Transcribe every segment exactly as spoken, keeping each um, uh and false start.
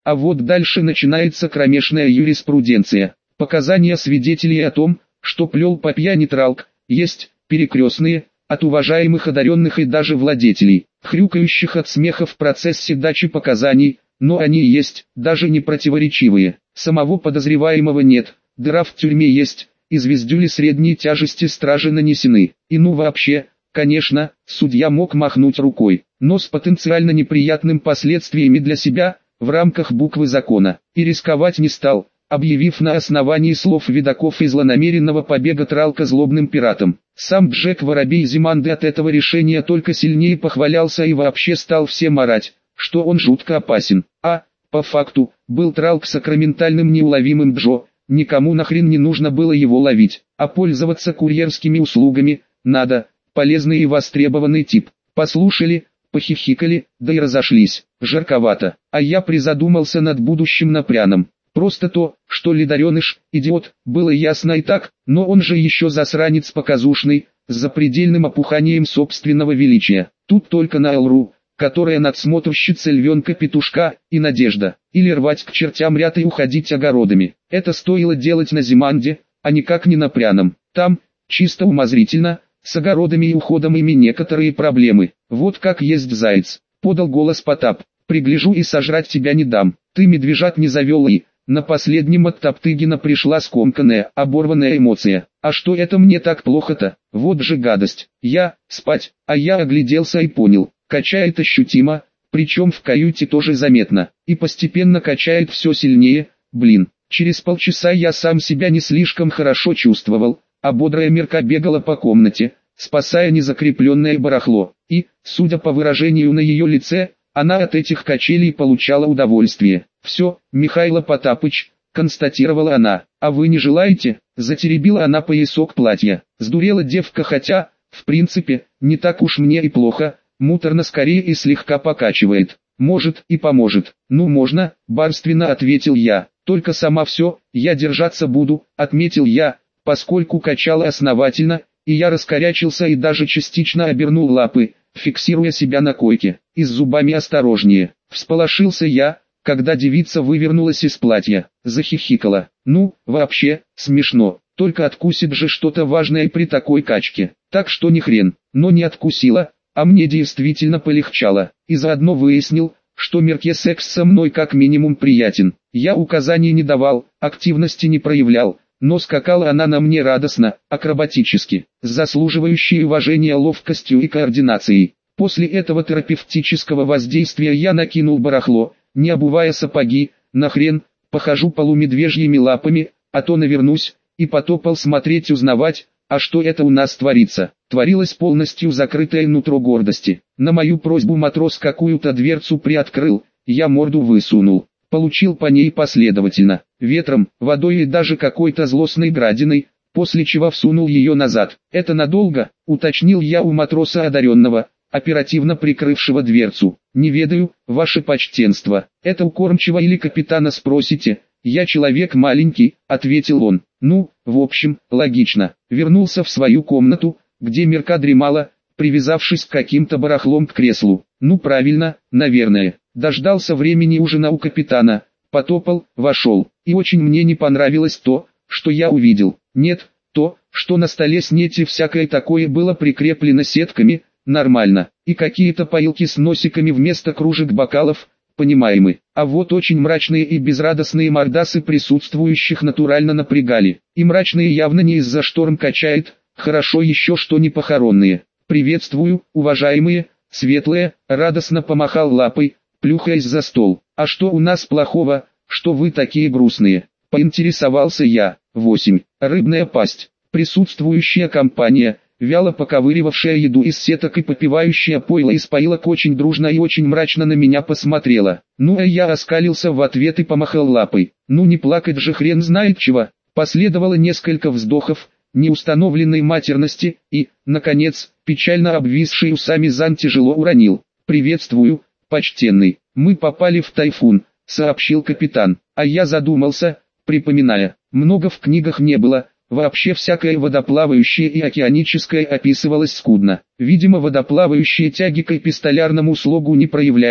А вот дальше начинается кромешная юриспруденция. Показания свидетелей о том, что плел по пьяни Тралк, есть перекрестные, от уважаемых одаренных и даже владетелей, хрюкающих от смеха в процессе дачи показаний, но они есть, даже не противоречивые. Самого подозреваемого нет, дыра в тюрьме есть, и звездюли средней тяжести стражи нанесены. И ну вообще, конечно, судья мог махнуть рукой, но с потенциально неприятным последствиями для себя, в рамках буквы закона, и рисковать не стал, объявив на основании слов видаков и злонамеренного побега Тралка злобным пиратом. Сам Джек Воробей Зиманды от этого решения только сильнее похвалялся и вообще стал всем орать, что он жутко опасен. А, по факту, был Тралк сакраментальным неуловимым Джо, никому нахрен не нужно было его ловить, а пользоваться курьерскими услугами надо, полезный и востребованный тип. Послушали, похихикали, да и разошлись. Жарковато, а я призадумался над будущим напряном. Просто то, что ледореныш, идиот, было ясно и так, но он же еще засранец показушный, с запредельным опуханием собственного величия. Тут только на Элру, которая надсмотрщица львенка-петушка, и Надежда, или рвать к чертям ряд и уходить огородами. Это стоило делать на Зиманде, а никак не на Пряном. Там, чисто умозрительно, с огородами и уходом ими некоторые проблемы. Вот как есть заяц, подал голос Потап, пригляжу и сожрать тебя не дам. Ты медвежат не завел и... На последнем от Топтыгина пришла скомканная, оборванная эмоция. А что это мне так плохо-то? Вот же гадость. Я, спать, а я огляделся и понял. Качает ощутимо, причем в каюте тоже заметно. И постепенно качает все сильнее, блин. Через полчаса я сам себя не слишком хорошо чувствовал, а бодрая Мирка бегала по комнате, спасая незакрепленное барахло. И, судя по выражению на ее лице, она от этих качелей получала удовольствие. «Все, Михайло Потапыч», — констатировала она, — «а вы не желаете?» Затеребила она поясок платья. Сдурела девка, хотя, в принципе, не так уж мне и плохо, муторно скорее и слегка покачивает. «Может и поможет». «Ну можно», — барственно ответил я. «Только сама все, я держаться буду», — отметил я, поскольку качала основательно, и я раскорячился и даже частично обернул лапы, фиксируя себя на койке, и с зубами осторожнее. Всполошился я, когда девица вывернулась из платья, захихикала. Ну, вообще, смешно, только откусит же что-то важное при такой качке. Так что ни хрен, но не откусила, а мне действительно полегчало. И заодно выяснил, что Мирке секс со мной как минимум приятен. Я указаний не давал, активности не проявлял, но скакала она на мне радостно, акробатически, с заслуживающей уважения ловкостью и координацией. После этого терапевтического воздействия я накинул барахло, не обувая сапоги, нахрен, похожу полумедвежьими лапами, а то навернусь, и потопал смотреть узнавать, а что это у нас творится. Творилось полностью закрытое нутро гордости. На мою просьбу матрос какую-то дверцу приоткрыл, я морду высунул. Получил по ней последовательно, ветром, водой и даже какой-то злостной градиной, после чего всунул ее назад. «Это надолго?» — уточнил я у матроса одаренного, оперативно прикрывшего дверцу. «Не ведаю, ваше почтенство, это у кормчего или капитана спросите, я человек маленький», — ответил он. Ну, в общем, логично. Вернулся в свою комнату, где Мирка дремала, привязавшись каким-то барахлом к креслу. Ну правильно, наверное. Дождался времени ужина у капитана, потопал, вошел. И очень мне не понравилось то, что я увидел. Нет, то, что на столе снети всякое такое было прикреплено сетками, нормально. И какие-то поилки с носиками вместо кружек бокалов, понимаемы. А вот очень мрачные и безрадостные мордасы присутствующих натурально напрягали. И мрачные явно не из-за шторм качает, хорошо еще что не похоронные. «Приветствую, уважаемые», светлые, радостно помахал лапой, плюхаясь за стол. «А что у нас плохого, что вы такие грустные?» Поинтересовался я. восемь. Рыбная пасть. Присутствующая компания, вяло поковыривавшая еду из сеток и попивающая пойло из поилок, очень дружно и очень мрачно на меня посмотрела. Ну а я оскалился в ответ и помахал лапой. Ну не плакать же хрен знает чего. Последовало несколько вздохов, неустановленной матерности, и, наконец, печально обвисший усами Зан тяжело уронил. «Приветствую, почтенный, мы попали в тайфун», — сообщил капитан. А я задумался, припоминая, много в книгах не было, вообще всякое водоплавающее и океаническое описывалось скудно. Видимо, водоплавающие тяги к эпистолярному слогу не проявляли,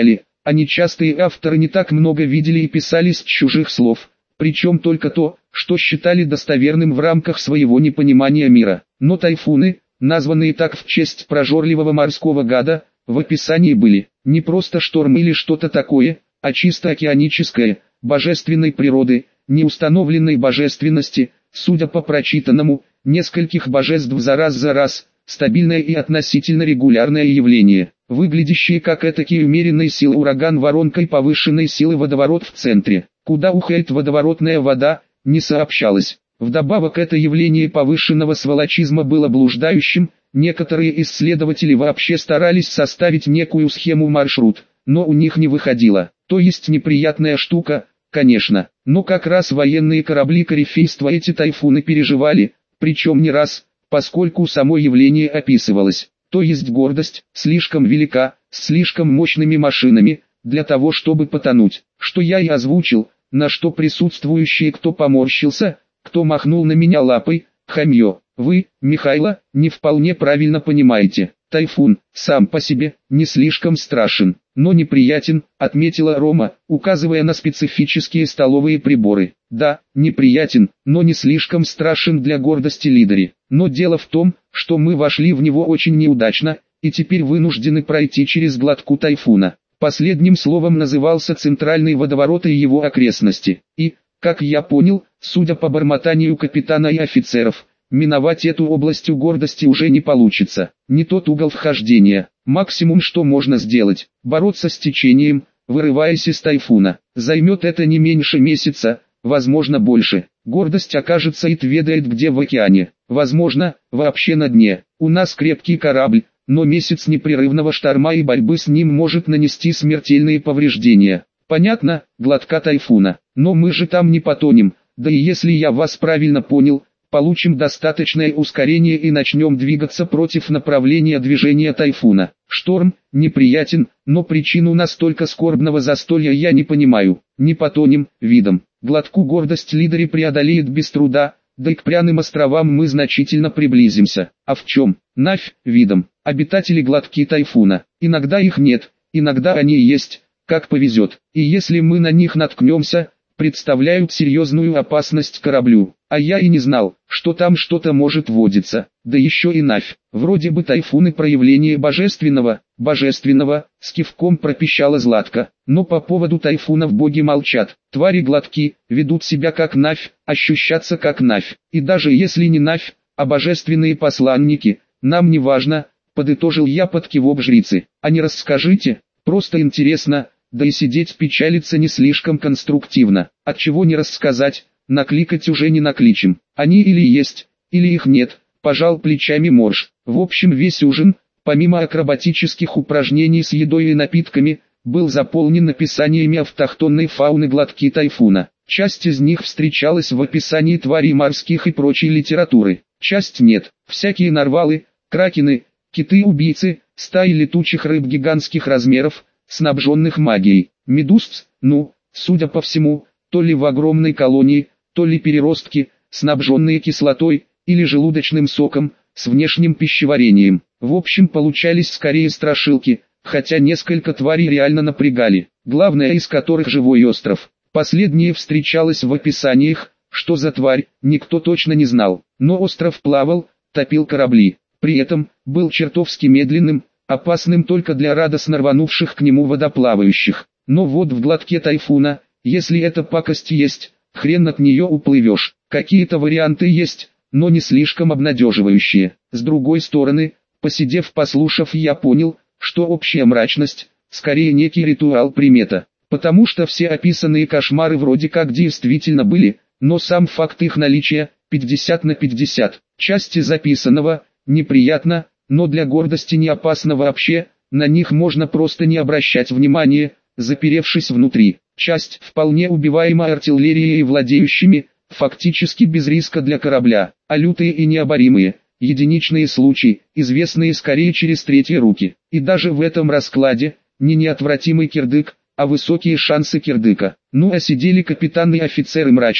а нечастые авторы не так много видели и писали с чужих слов, причем только то, что считали достоверным в рамках своего непонимания мира. Но тайфуны, названные так в честь прожорливого морского гада, в описании были не просто шторм или что-то такое, а чисто океаническое, божественной природы, неустановленной божественности, судя по прочитанному, нескольких божеств за раз за раз, стабильное и относительно регулярное явление, выглядящее как этакий умеренной силы ураган воронкой повышенной силы водоворот в центре, куда уходит водоворотная вода, не сообщалось. Вдобавок это явление повышенного сволочизма было блуждающим, некоторые исследователи вообще старались составить некую схему-маршрут, но у них не выходило, то есть неприятная штука, конечно, но как раз военные корабли корифейства эти тайфуны переживали, причем не раз, поскольку само явление описывалось, то есть гордость, слишком велика, с слишком мощными машинами, для того чтобы потонуть, что я и озвучил, на что присутствующие кто поморщился, кто махнул на меня лапой, хамье. Вы, Михайло, не вполне правильно понимаете. Тайфун, сам по себе, не слишком страшен, но неприятен, отметила Рома, указывая на специфические столовые приборы. Да, неприятен, но не слишком страшен для гордости Лидери. Но дело в том, что мы вошли в него очень неудачно, и теперь вынуждены пройти через глотку тайфуна. Последним словом назывался центральный водоворот и его окрестности. И, как я понял, судя по бормотанию капитана и офицеров, миновать эту область гордости уже не получится. Не тот угол вхождения. Максимум, что можно сделать, бороться с течением, вырываясь из тайфуна. Займет это не меньше месяца, возможно больше. Гордость окажется и тведает где в океане. Возможно, вообще на дне. У нас крепкий корабль, но месяц непрерывного шторма и борьбы с ним может нанести смертельные повреждения. Понятно, глотка тайфуна. Но мы же там не потонем, да и если я вас правильно понял, получим достаточное ускорение и начнем двигаться против направления движения тайфуна. Шторм неприятен, но причину настолько скорбного застолья я не понимаю. Не потонем, видом. Глотку гордость Лидери преодолеет без труда, да и к пряным островам мы значительно приблизимся. А в чем? Навь, видом. Обитатели глотки тайфуна. Иногда их нет, иногда они есть, как повезет. И если мы на них наткнемся, представляют серьезную опасность кораблю. А я и не знал, что там что-то может водиться. Да еще и Навь. Вроде бы тайфуны проявление божественного, божественного, с кивком пропищала Златка. Но по поводу тайфунов боги молчат. Твари глотки, ведут себя как Навь, ощущаться как Навь. И даже если не Навь, а божественные посланники, нам не важно, подытожил я под кивок жрицы. А не расскажите, просто интересно, да и сидеть печалиться не слишком конструктивно. Отчего не рассказать? Накликать уже не накличем. Они или есть, или их нет, пожал плечами Морж. В общем, весь ужин, помимо акробатических упражнений с едой и напитками, был заполнен описаниями автохтонной фауны глотки тайфуна. Часть из них встречалась в описании тварей морских и прочей литературы. Часть нет. Всякие нарвалы, кракены, киты-убийцы, стаи летучих рыб гигантских размеров, снабженных магией. Медуз, ну, судя по всему, то ли в огромной колонии, то ли переростки, снабженные кислотой, или желудочным соком, с внешним пищеварением. В общем, получались скорее страшилки, хотя несколько тварей реально напрягали, главное из которых живой остров. Последнее встречалось в описаниях, что за тварь, никто точно не знал, но остров плавал, топил корабли, при этом, был чертовски медленным, опасным только для радостно рванувших к нему водоплавающих. Но вот в глотке тайфуна, если эта пакость есть, хрен от нее уплывешь. Какие-то варианты есть, но не слишком обнадеживающие. С другой стороны, посидев послушав, я понял, что общая мрачность, скорее некий ритуал-примета. Потому что все описанные кошмары вроде как действительно были, но сам факт их наличия, пятьдесят на пятьдесят, части записанного, неприятно, но для гордости не опасно вообще, на них можно просто не обращать внимания, заперевшись внутри. Часть вполне убиваема артиллерией и владеющими, фактически без риска для корабля, а лютые и необоримые, единичные случаи, известные скорее через третьи руки. И даже в этом раскладе, не неотвратимый кирдык, а высокие шансы кирдыка. Ну а сидели капитаны и офицеры мрачные,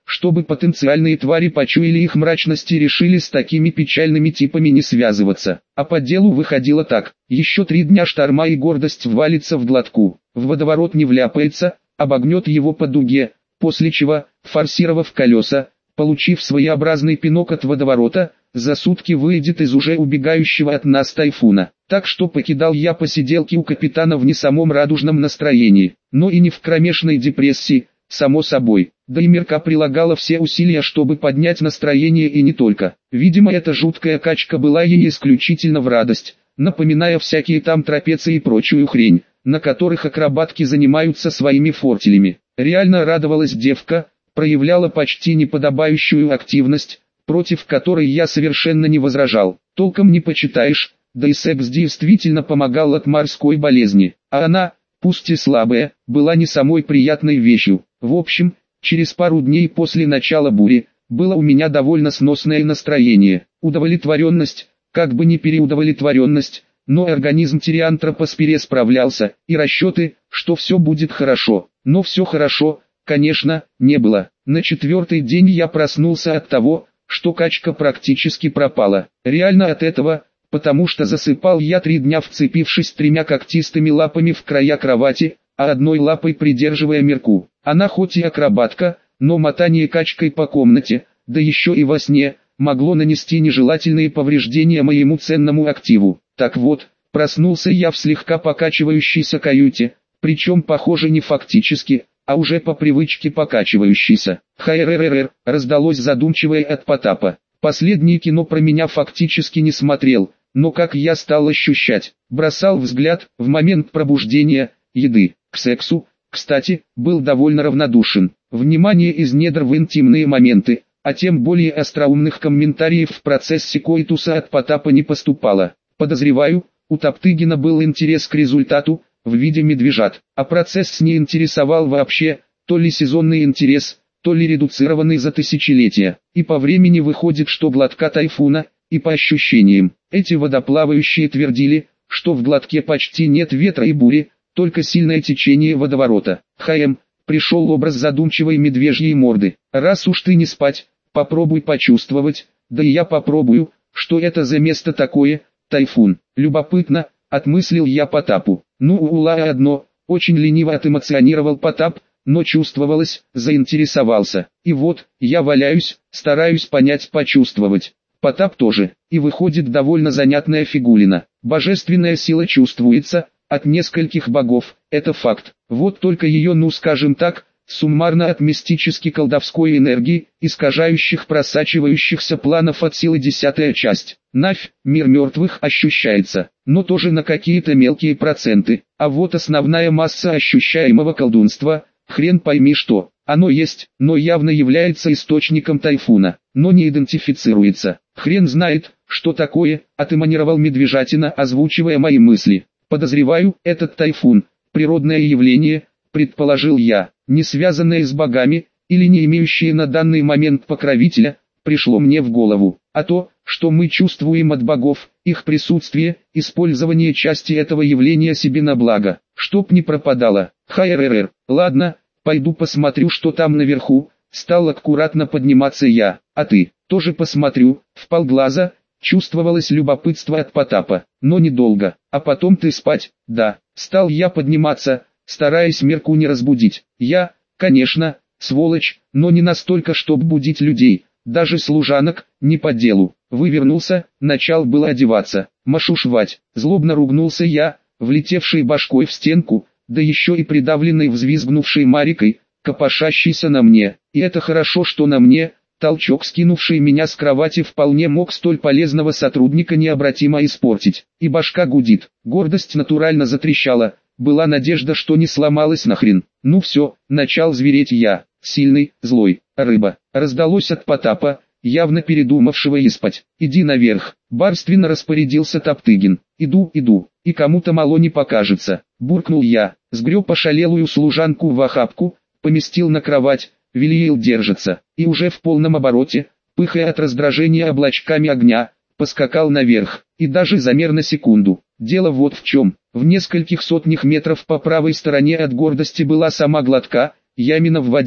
чтобы потенциальные твари почуяли их мрачность и решили с такими печальными типами не связываться. А по делу выходило так: еще три дня шторма и гордость ввалится в глотку, в водоворот не вляпается, обогнет его по дуге, после чего, форсировав колеса, получив своеобразный пинок от водоворота, за сутки выйдет из уже убегающего от нас тайфуна. Так что покидал я посиделки у капитана в не самом радужном настроении, но и не в кромешной депрессии, само собой. Да и Мерка прилагала все усилия, чтобы поднять настроение, и не только. Видимо, эта жуткая качка была ей исключительно в радость, напоминая всякие там трапеции и прочую хрень, на которых акробатки занимаются своими фортелями. Реально радовалась девка, проявляла почти неподобающую активность, против которой я совершенно не возражал. Толком не почитаешь, да и секс действительно помогал от морской болезни, а она, пусть и слабая, была не самой приятной вещью. В общем, через пару дней после начала бури, было у меня довольно сносное настроение, удовлетворенность, как бы не переудовлетворенность, но организм Тириантропоспире справлялся, и расчеты, что все будет хорошо. Но все хорошо, конечно, не было. На четвертый день я проснулся от того, что качка практически пропала. Реально от этого, потому что засыпал я три дня, вцепившись тремя когтистыми лапами в края кровати, а одной лапой придерживая Мерку. Она хоть и акробатка, но мотание качкой по комнате, да еще и во сне, могло нанести нежелательные повреждения моему ценному активу. Так вот, проснулся я в слегка покачивающейся каюте, причем похоже не фактически, а уже по привычке покачивающийся. «Хайрррр», раздалось задумчивое от Потапа. Последнее кино про меня фактически не смотрел, но как я стал ощущать, бросал взгляд, в момент пробуждения, еды, к сексу, кстати, был довольно равнодушен. Внимание из недр в интимные моменты, а тем более остроумных комментариев в процессе коитуса от Потапа не поступало. Подозреваю, у Топтыгина был интерес к результату, в виде медвежат, а процесс не интересовал вообще, то ли сезонный интерес, то ли редуцированный за тысячелетия. И по времени выходит, что глотка тайфуна, и по ощущениям. Эти водоплавающие твердили, что в глотке почти нет ветра и бури, только сильное течение водоворота. Хаем, пришел образ задумчивой медвежьей морды. Раз уж ты не спать, попробуй почувствовать, да и я попробую, что это за место такое, тайфун. Любопытно, отмыслил я Потапу. Ну ула одно, очень лениво отэмоционировал Потап, но чувствовалось, заинтересовался. И вот, я валяюсь, стараюсь понять, почувствовать. Потап тоже, и выходит довольно занятная фигулина. Божественная сила чувствуется, от нескольких богов, это факт. Вот только ее, ну скажем так, суммарно от мистически-колдовской энергии, искажающих просачивающихся планов от силы десятая часть. Навь, мир мертвых ощущается, но тоже на какие-то мелкие проценты. А вот основная масса ощущаемого колдунства, хрен пойми что, оно есть, но явно является источником тайфуна, но не идентифицируется. Хрен знает, что такое, отэманировал Медвежатина, озвучивая мои мысли. Подозреваю, этот тайфун, природное явление, предположил я, не связанное с богами, или не имеющее на данный момент покровителя, пришло мне в голову. А то, что мы чувствуем от богов, их присутствие, использование части этого явления себе на благо, чтоб не пропадало. Хайррр, ладно, пойду посмотрю, что там наверху. Стал аккуратно подниматься я, а ты, тоже посмотрю, вполглаза. Чувствовалось любопытство от Потапа, но недолго, а потом ты спать, да. Стал я подниматься, стараясь Мерку не разбудить. Я, конечно, сволочь, но не настолько, чтоб будить людей, даже служанок, не по делу. Вывернулся, начал было одеваться, машушвать, злобно ругнулся я, влетевший башкой в стенку, да еще и придавленный взвизгнувшей Марикой, копошащейся на мне. И это хорошо, что на мне. Толчок, скинувший меня с кровати, вполне мог столь полезного сотрудника необратимо испортить. И башка гудит, гордость натурально затрещала, была надежда, что не сломалась нахрен. Ну все, начал звереть я, сильный, злой, рыба. Раздалось от Потапа, явно передумавшего и спать. Иди наверх, барственно распорядился Топтыгин. Иду, иду, и кому-то мало не покажется. Буркнул я, сгреб ошалелую служанку в охапку, поместил на кровать. Велиил держится, и уже в полном обороте, пыхая от раздражения облачками огня, поскакал наверх, и даже замер на секунду. Дело вот в чем, в нескольких сотнях метров по правой стороне от гордости была сама глотка, ямина в воде,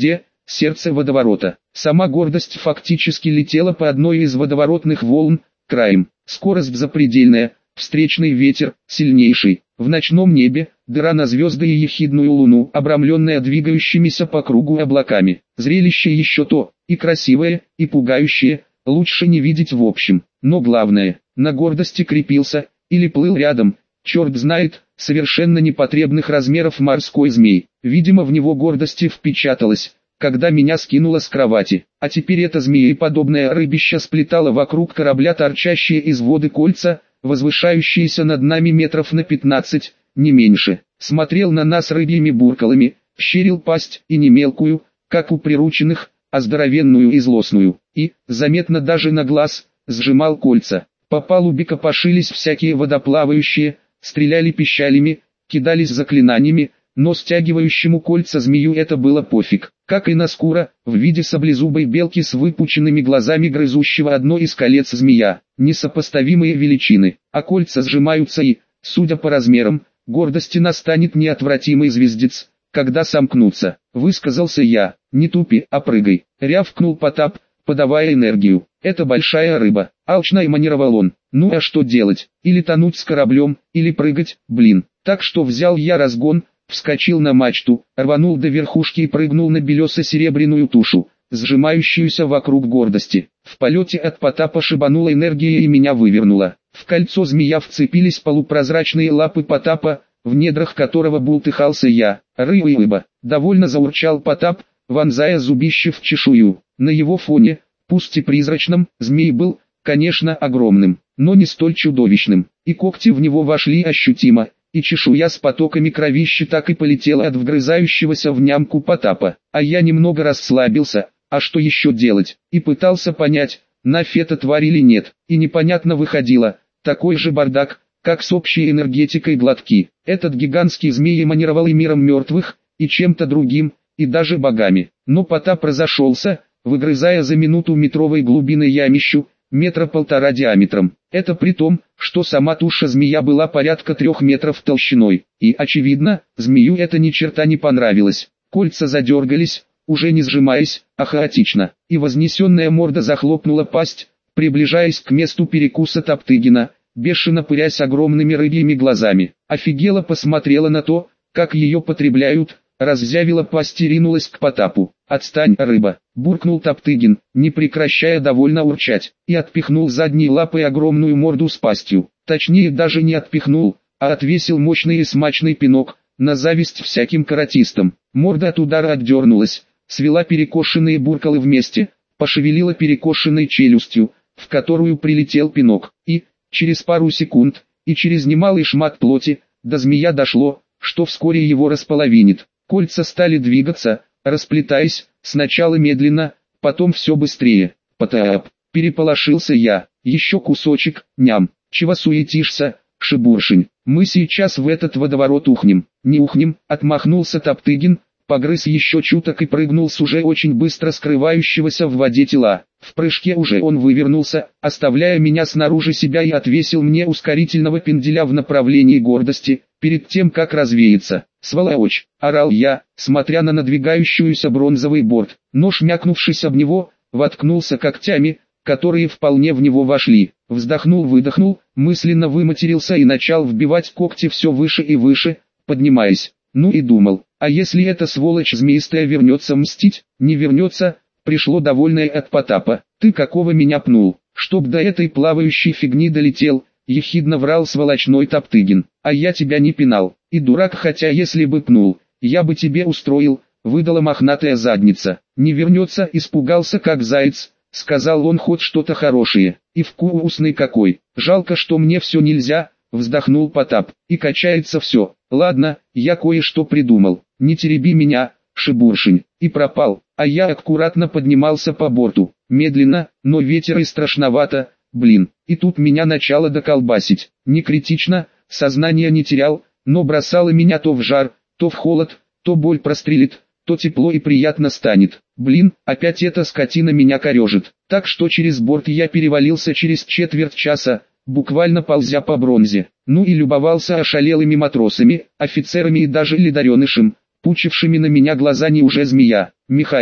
сердце водоворота. Сама гордость фактически летела по одной из водоворотных волн, краем. Скорость запредельная, встречный ветер, сильнейший. В ночном небе, дыра на звезды и ехидную луну, обрамленная двигающимися по кругу облаками. Зрелище еще то, и красивое, и пугающее, лучше не видеть в общем. Но главное, на гордости крепился, или плыл рядом, черт знает, совершенно непотребных размеров морской змей. Видимо, в него гордости впечаталось, когда меня скинуло с кровати. А теперь эта змееподобная рыбища сплетала вокруг корабля торчащие из воды кольца, возвышающиеся над нами метров на пятнадцать, не меньше. Смотрел на нас рыбьими буркалами, щерил пасть, и не мелкую, как у прирученных, а здоровенную и злостную. И, заметно даже на глаз, сжимал кольца. По палубе копошились всякие водоплавающие, стреляли пищалями, кидались заклинаниями, но стягивающему кольца змею это было пофиг. Как и на скура, в виде саблезубой белки с выпученными глазами грызущего одно из колец змея. Несопоставимые величины, а кольца сжимаются и, судя по размерам, гордости настанет неотвратимый звездец, когда сомкнутся. Высказался я, не тупи, а прыгай. Рявкнул Потап, подавая энергию. Это большая рыба, алчно эманировал он. Ну а что делать? Или тонуть с кораблем, или прыгать, блин. Так что взял я разгон, вскочил на мачту, рванул до верхушки и прыгнул на белесо-серебряную тушу, сжимающуюся вокруг гордости. В полете от Потапа шибанула энергия и меня вывернула. В кольцо змея вцепились полупрозрачные лапы Потапа, в недрах которого бултыхался я. Рыба-рыба, довольно заурчал Потап, вонзая зубище в чешую. На его фоне, пусть и призрачным, змей был, конечно, огромным, но не столь чудовищным. И когти в него вошли ощутимо, и чешуя с потоками кровищи так и полетела от вгрызающегося в нямку Потапа. А я немного расслабился, а что еще делать, и пытался понять, нафиг это тварь или нет, и непонятно выходило, такой же бардак, как с общей энергетикой глотки. Этот гигантский змей эманировал и миром мертвых, и чем-то другим, и даже богами. Но Потап разошелся, выгрызая за минуту метровой глубины ямищу, метра полтора диаметром. Это при том, что сама туша змея была порядка трех метров толщиной. И, очевидно, змею это ни черта не понравилось. Кольца задергались, уже не сжимаясь, а хаотично. И вознесенная морда захлопнула пасть, приближаясь к месту перекуса Топтыгина, бешено пырясь огромными рыбьими глазами. Офигела посмотрела на то, как ее потребляют, раззявила пасть и ринулась к Потапу. «Отстань, рыба!» – буркнул Топтыгин, не прекращая довольно урчать, и отпихнул задней лапой огромную морду с пастью. Точнее даже не отпихнул, а отвесил мощный и смачный пинок, на зависть всяким каратистам. Морда от удара отдернулась, свела перекошенные буркалы вместе, пошевелила перекошенной челюстью, в которую прилетел пинок, и, через пару секунд, и через немалый шмат плоти, до змея дошло, что вскоре его располовинит. Кольца стали двигаться, расплетаясь, сначала медленно, потом все быстрее. Потап, переполошился я, еще кусочек, ням, чего суетишься, шибуршень, мы сейчас в этот водоворот ухнем. Не ухнем, отмахнулся Топтыгин, погрыз еще чуток и прыгнул с уже очень быстро скрывающегося в воде тела. В прыжке уже он вывернулся, оставляя меня снаружи себя, и отвесил мне ускорительного пенделя в направлении гордости, перед тем как развеяться. «Сволочь!» – орал я, смотря на надвигающуюся бронзовый борт, но шмякнувшись об него, воткнулся когтями, которые вполне в него вошли. Вздохнул-выдохнул, мысленно выматерился и начал вбивать когти все выше и выше, поднимаясь. Ну и думал, а если эта сволочь змеистая вернется мстить? Не вернется, пришло довольное от Потапа. «Ты какого меня пнул, чтоб до этой плавающей фигни долетел?» — ехидно врал сволочной Топтыгин. «А я тебя не пинал, и дурак, хотя если бы пнул, я бы тебе устроил», — выдала мохнатая задница. «Не вернется», — испугался как заяц, — сказал он хоть что-то хорошее. «И вкусный какой, жалко, что мне все нельзя», — вздохнул Потап. «И качается все. Ладно, я кое-что придумал. Не тереби меня, шибуршень». И пропал, а я аккуратно поднимался по борту. Медленно, но ветер и страшновато, блин. И тут меня начало доколбасить. Не критично, сознание не терял, но бросало меня то в жар, то в холод, то боль прострелит, то тепло и приятно станет. Блин, опять эта скотина меня корежит. Так что через борт я перевалился через четверть часа, буквально ползя по бронзе. Ну и любовался ошалелыми матросами, офицерами и даже ледаренышем, пучившими на меня глаза. Не уже змея. «Михайло,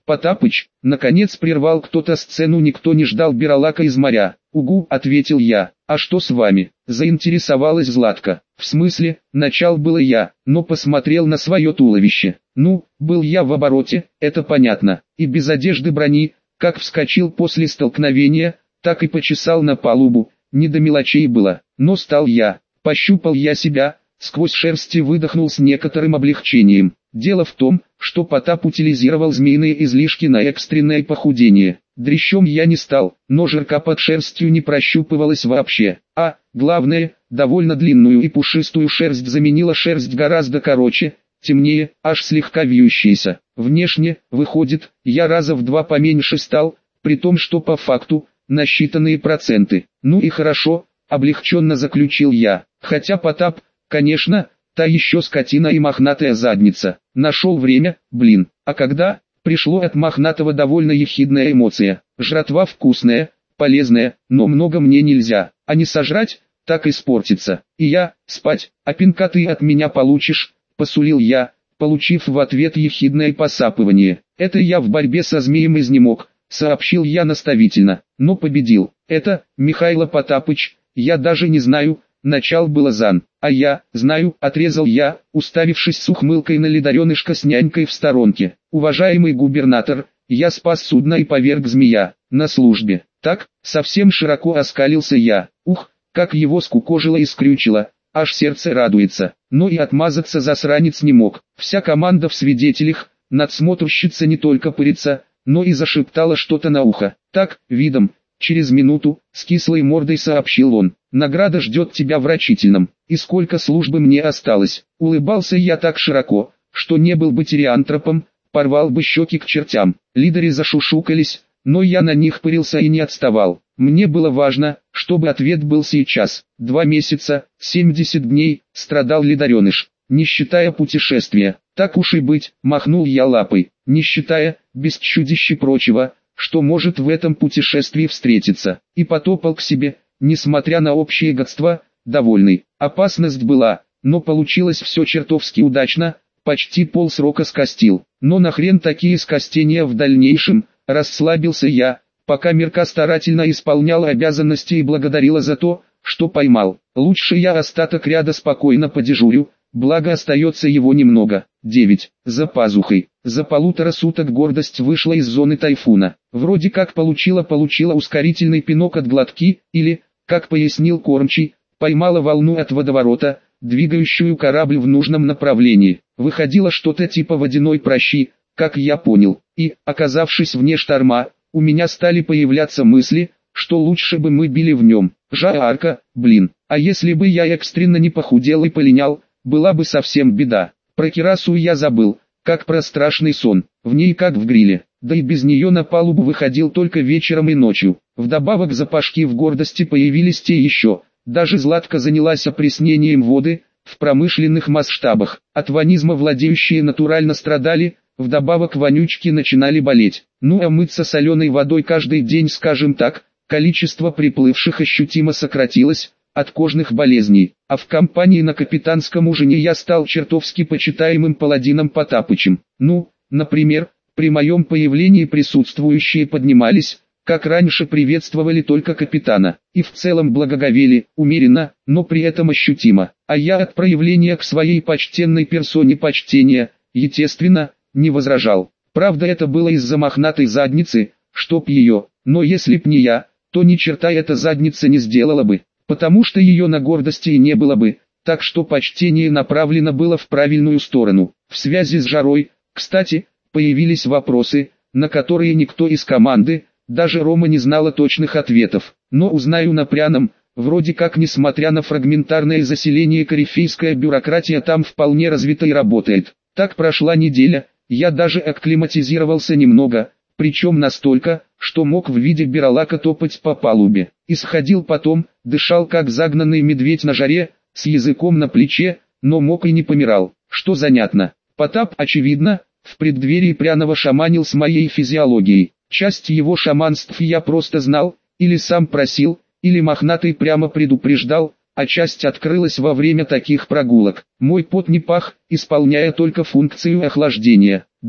Потапыч, наконец прервал кто-то сцену, никто не ждал Биролака из моря. Угу, ответил я. А что с вами? Заинтересовалась Златка. В смысле, начал было я, но посмотрел на свое туловище. Ну, был я в обороте, это понятно. И без одежды брони, как вскочил после столкновения, так и почесал на палубу. Не до мелочей было. Но стал я. Пощупал я себя, сквозь шерсти выдохнул с некоторым облегчением. Дело в том, что Потап утилизировал змеиные излишки на экстренное похудение. Дрящом я не стал, но жирка под шерстью не прощупывалась вообще. А, главное, довольно длинную и пушистую шерсть заменила шерсть гораздо короче, темнее, аж слегка вьющаяся. Внешне, выходит, я раза в два поменьше стал, при том, что по факту, на считанные проценты. Ну и хорошо, облегченно заключил я. Хотя Потап, конечно, та еще скотина и мохнатая задница. Нашел время, блин. А когда? Пришло от мохнатого довольно ехидная эмоция. Жратва вкусная, полезная, но много мне нельзя. А не сожрать, так испортится. И я, спать, а пинка ты от меня получишь, посулил я, получив в ответ ехидное посапывание. Это я в борьбе со змеем изнемог, сообщил я наставительно, но победил. Это, Михайло Потапыч, я даже не знаю. Начал было Зан, а я, знаю, отрезал я, уставившись с ухмылкой на ледоренышко с нянькой в сторонке. Уважаемый губернатор, я спас судно и поверг змея, на службе. Так, совсем широко оскалился я. Ух, как его скукожило и скрючило, аж сердце радуется. Но и отмазаться засранец не мог. Вся команда в свидетелях, надсмотрщица не только пырится, но и зашептала что-то на ухо. Так, видом. Через минуту, с кислой мордой сообщил он, награда ждет тебя в рачительном, и сколько службы мне осталось. Улыбался я так широко, что не был бы тиреантропом, порвал бы щеки к чертям. Лидеры зашушукались, но я на них пырился и не отставал. Мне было важно, чтобы ответ был сейчас. Два месяца, семьдесят дней, страдал лидореныш, не считая путешествия. Так уж и быть, махнул я лапой, не считая, без чудища прочего, что может в этом путешествии встретиться, и потопал к себе, несмотря на общее гадство, довольный. Опасность была, но получилось все чертовски удачно, почти полсрока скостил. Но нахрен такие скостения в дальнейшем, расслабился я, пока Мирка старательно исполняла обязанности и благодарила за то, что поймал. Лучше я остаток ряда спокойно подежурю, благо остается его немного. девять. За пазухой. За полутора суток гордость вышла из зоны тайфуна. Вроде как получила-получила ускорительный пинок от глотки, или, как пояснил кормчий, поймала волну от водоворота, двигающую корабль в нужном направлении. Выходило что-то типа водяной прощи, как я понял. И, оказавшись вне шторма, у меня стали появляться мысли, что лучше бы мы били в нем. Жарко, блин. А если бы я экстренно не похудел и полинял, была бы совсем беда. Про кирасу я забыл, как про страшный сон, в ней как в гриле, да и без нее на палубу выходил только вечером и ночью. Вдобавок запашки в гордости появились те еще, даже Златка занялась опреснением воды, в промышленных масштабах. От ванизма владеющие натурально страдали, вдобавок вонючки начинали болеть. Ну а мыться соленой водой каждый день, скажем так, количество приплывших ощутимо сократилось, от кожных болезней, а в компании на капитанском ужине я стал чертовски почитаемым паладином Потапычем. Ну, например, при моем появлении присутствующие поднимались, как раньше приветствовали только капитана, и в целом благоговели, умеренно, но при этом ощутимо, а я от проявления к своей почтенной персоне почтения, естественно, не возражал. Правда, это было из-за мохнатой задницы, чтоб ее, но если б не я, то ни черта эта задница не сделала бы. Потому что ее на гордости и не было бы, так что почтение направлено было в правильную сторону. В связи с жарой, кстати, появились вопросы, на которые никто из команды, даже Рома не знала точных ответов. Но узнаю на пряном, вроде как несмотря на фрагментарное заселение корифейская бюрократия там вполне развита и работает. Так прошла неделя, я даже акклиматизировался немного, причем настолько, что мог в виде биролака топать по палубе. И сходил потом, дышал как загнанный медведь на жаре, с языком на плече, но мог и не помирал. Что занятно, Потап, очевидно, в преддверии пряного шаманил с моей физиологией. Часть его шаманств я просто знал, или сам просил, или мохнатый прямо предупреждал, а часть открылась во время таких прогулок. Мой пот не пах, исполняя только функцию охлаждения. Да,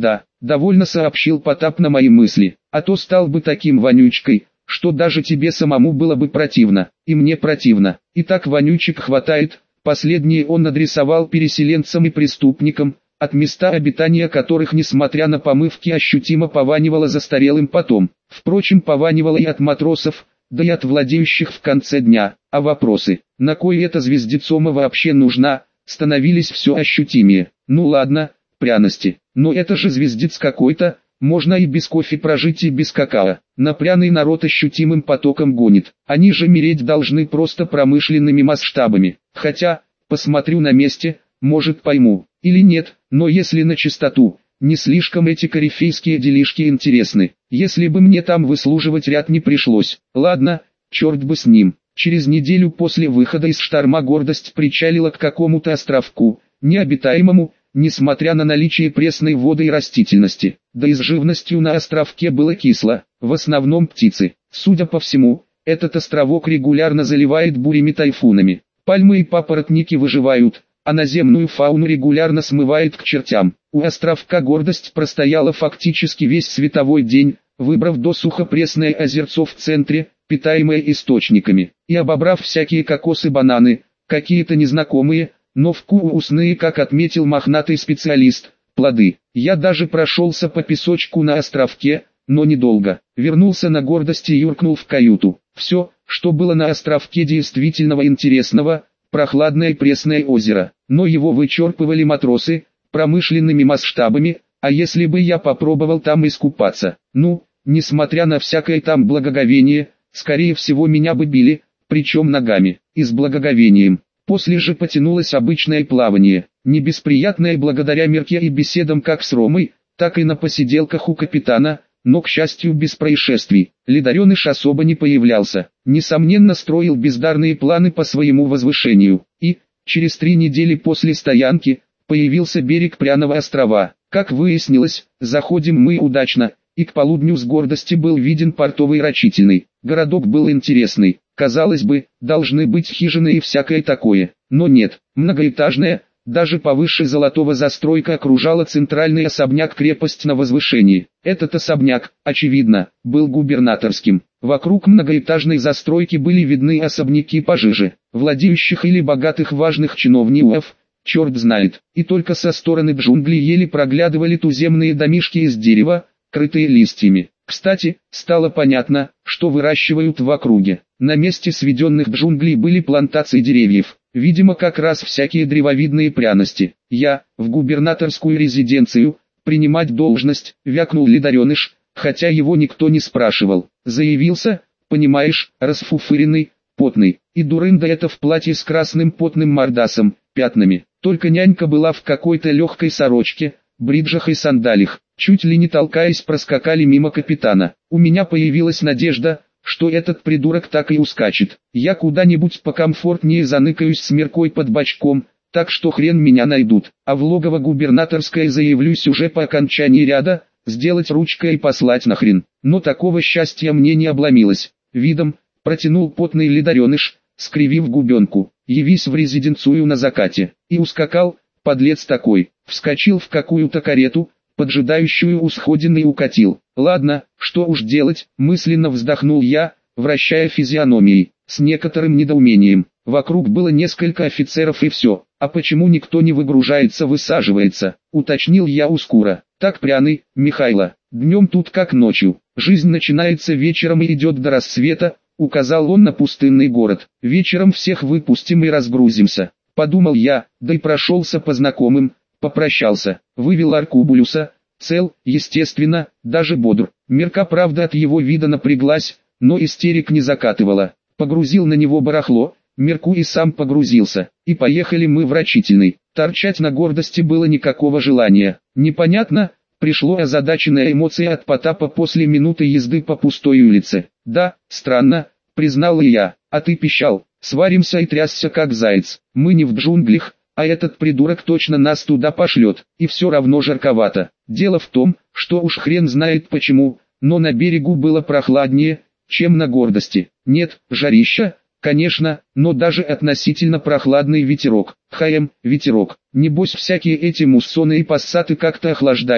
довольно сообщил Потап на мои мысли, а то стал бы таким вонючкой, что даже тебе самому было бы противно, и мне противно. И так вонючек хватает, последние он адресовал переселенцам и преступникам, от места обитания которых, несмотря на помывки, ощутимо пованивало застарелым потом. Впрочем, пованивало и от матросов, да и от владеющих в конце дня, а вопросы, на кой эта звездецома вообще нужна, становились все ощутимее. Ну ладно, пряности, но это же звездец какой-то, можно и без кофе прожить и без какао. На пряный народ ощутимым потоком гонит, они же мереть должны просто промышленными масштабами. Хотя, посмотрю на месте, может пойму, или нет, но если на чистоту, не слишком эти корифейские делишки интересны. Если бы мне там выслуживать ряд не пришлось. Ладно, черт бы с ним. Через неделю после выхода из шторма гордость причалила к какому-то островку, необитаемому, несмотря на наличие пресной воды и растительности. Да и с живностью на островке было кисло, в основном птицы. Судя по всему, этот островок регулярно заливает бурями-тайфунами. Пальмы и папоротники выживают, а наземную фауну регулярно смывает к чертям. У островка гордость простояла фактически весь световой день, выбрав досуха пресное озерцо в центре, питаемое источниками, и обобрав всякие кокосы-бананы, какие-то незнакомые, но вкусные, как отметил мохнатый специалист, плоды. Я даже прошелся по песочку на островке, но недолго. Вернулся на гордость и юркнул в каюту. Все, что было на островке действительного интересного, прохладное и пресное озеро, но его вычерпывали матросы, промышленными масштабами, а если бы я попробовал там искупаться, ну, несмотря на всякое там благоговение, скорее всего меня бы били, причем ногами, и с благоговением. После же потянулось обычное плавание, не бесприятное благодаря мерке и беседам как с Ромой, так и на посиделках у капитана, но, к счастью, без происшествий. Ледареныш особо не появлялся, несомненно строил бездарные планы по своему возвышению, и, через три недели после стоянки, появился берег Пряного острова. Как выяснилось, заходим мы удачно, и к полудню с гордости был виден портовый рачительный. Городок был интересный, казалось бы, должны быть хижины и всякое такое, но нет, многоэтажная, даже повыше Золотого застройка окружала центральный особняк-крепость на возвышении. Этот особняк, очевидно, был губернаторским. Вокруг многоэтажной застройки были видны особняки пожиже, владеющих или богатых важных чиновников, черт знает, и только со стороны джунглей еле проглядывали туземные домишки из дерева, крытые листьями. Кстати, стало понятно, что выращивают в округе. На месте сведенных джунглей были плантации деревьев, видимо как раз всякие древовидные пряности. Я, в губернаторскую резиденцию, принимать должность, вякнул Ледареныш, хотя его никто не спрашивал. Заявился, понимаешь, расфуфыренный, потный, и дурында это в платье с красным потным мордасом, пятнами. Только нянька была в какой-то легкой сорочке, бриджах и сандалях. Чуть ли не толкаясь проскакали мимо капитана. У меня появилась надежда, что этот придурок так и ускачет. Я куда-нибудь покомфортнее заныкаюсь с меркой под бочком, так что хрен меня найдут. А в логово губернаторское заявлюсь уже по окончании ряда, сделать ручкой и послать нахрен. Но такого счастья мне не обломилось. Видом, протянул потный Ледареныш, скривив губенку. Явись в резиденцию на закате. И ускакал, подлец такой. Вскочил в какую-то карету, поджидающую у сходины, и укатил. Ладно, что уж делать, мысленно вздохнул я, вращая физиономией, с некоторым недоумением. Вокруг было несколько офицеров и все. А почему никто не выгружается, высаживается, уточнил я у Скура. Так, Пряный, Михайло, днем тут как ночью. Жизнь начинается вечером и идет до рассвета, указал он на пустынный город. Вечером всех выпустим и разгрузимся. Подумал я, да и прошелся по знакомым, попрощался, вывел Аркубулюса, цел, естественно, даже бодр. Мерка, правда, от его вида напряглась, но истерик не закатывала. Погрузил на него барахло, Мерку и сам погрузился, и поехали мы в рачительный. Торчать на гордости было никакого желания. Непонятно, пришло озадаченная эмоция от Потапа после минуты езды по пустой улице. Да, странно, признал и я, а ты пищал, сваримся и трясся как заяц. Мы не в джунглях, а этот придурок точно нас туда пошлет, и все равно жарковато. Дело в том, что уж хрен знает почему, но на берегу было прохладнее, чем на гордости. Нет, жарища, конечно, но даже относительно прохладный ветерок. Хаем, ветерок. Небось всякие эти муссоны и пассаты как-то охлаждают,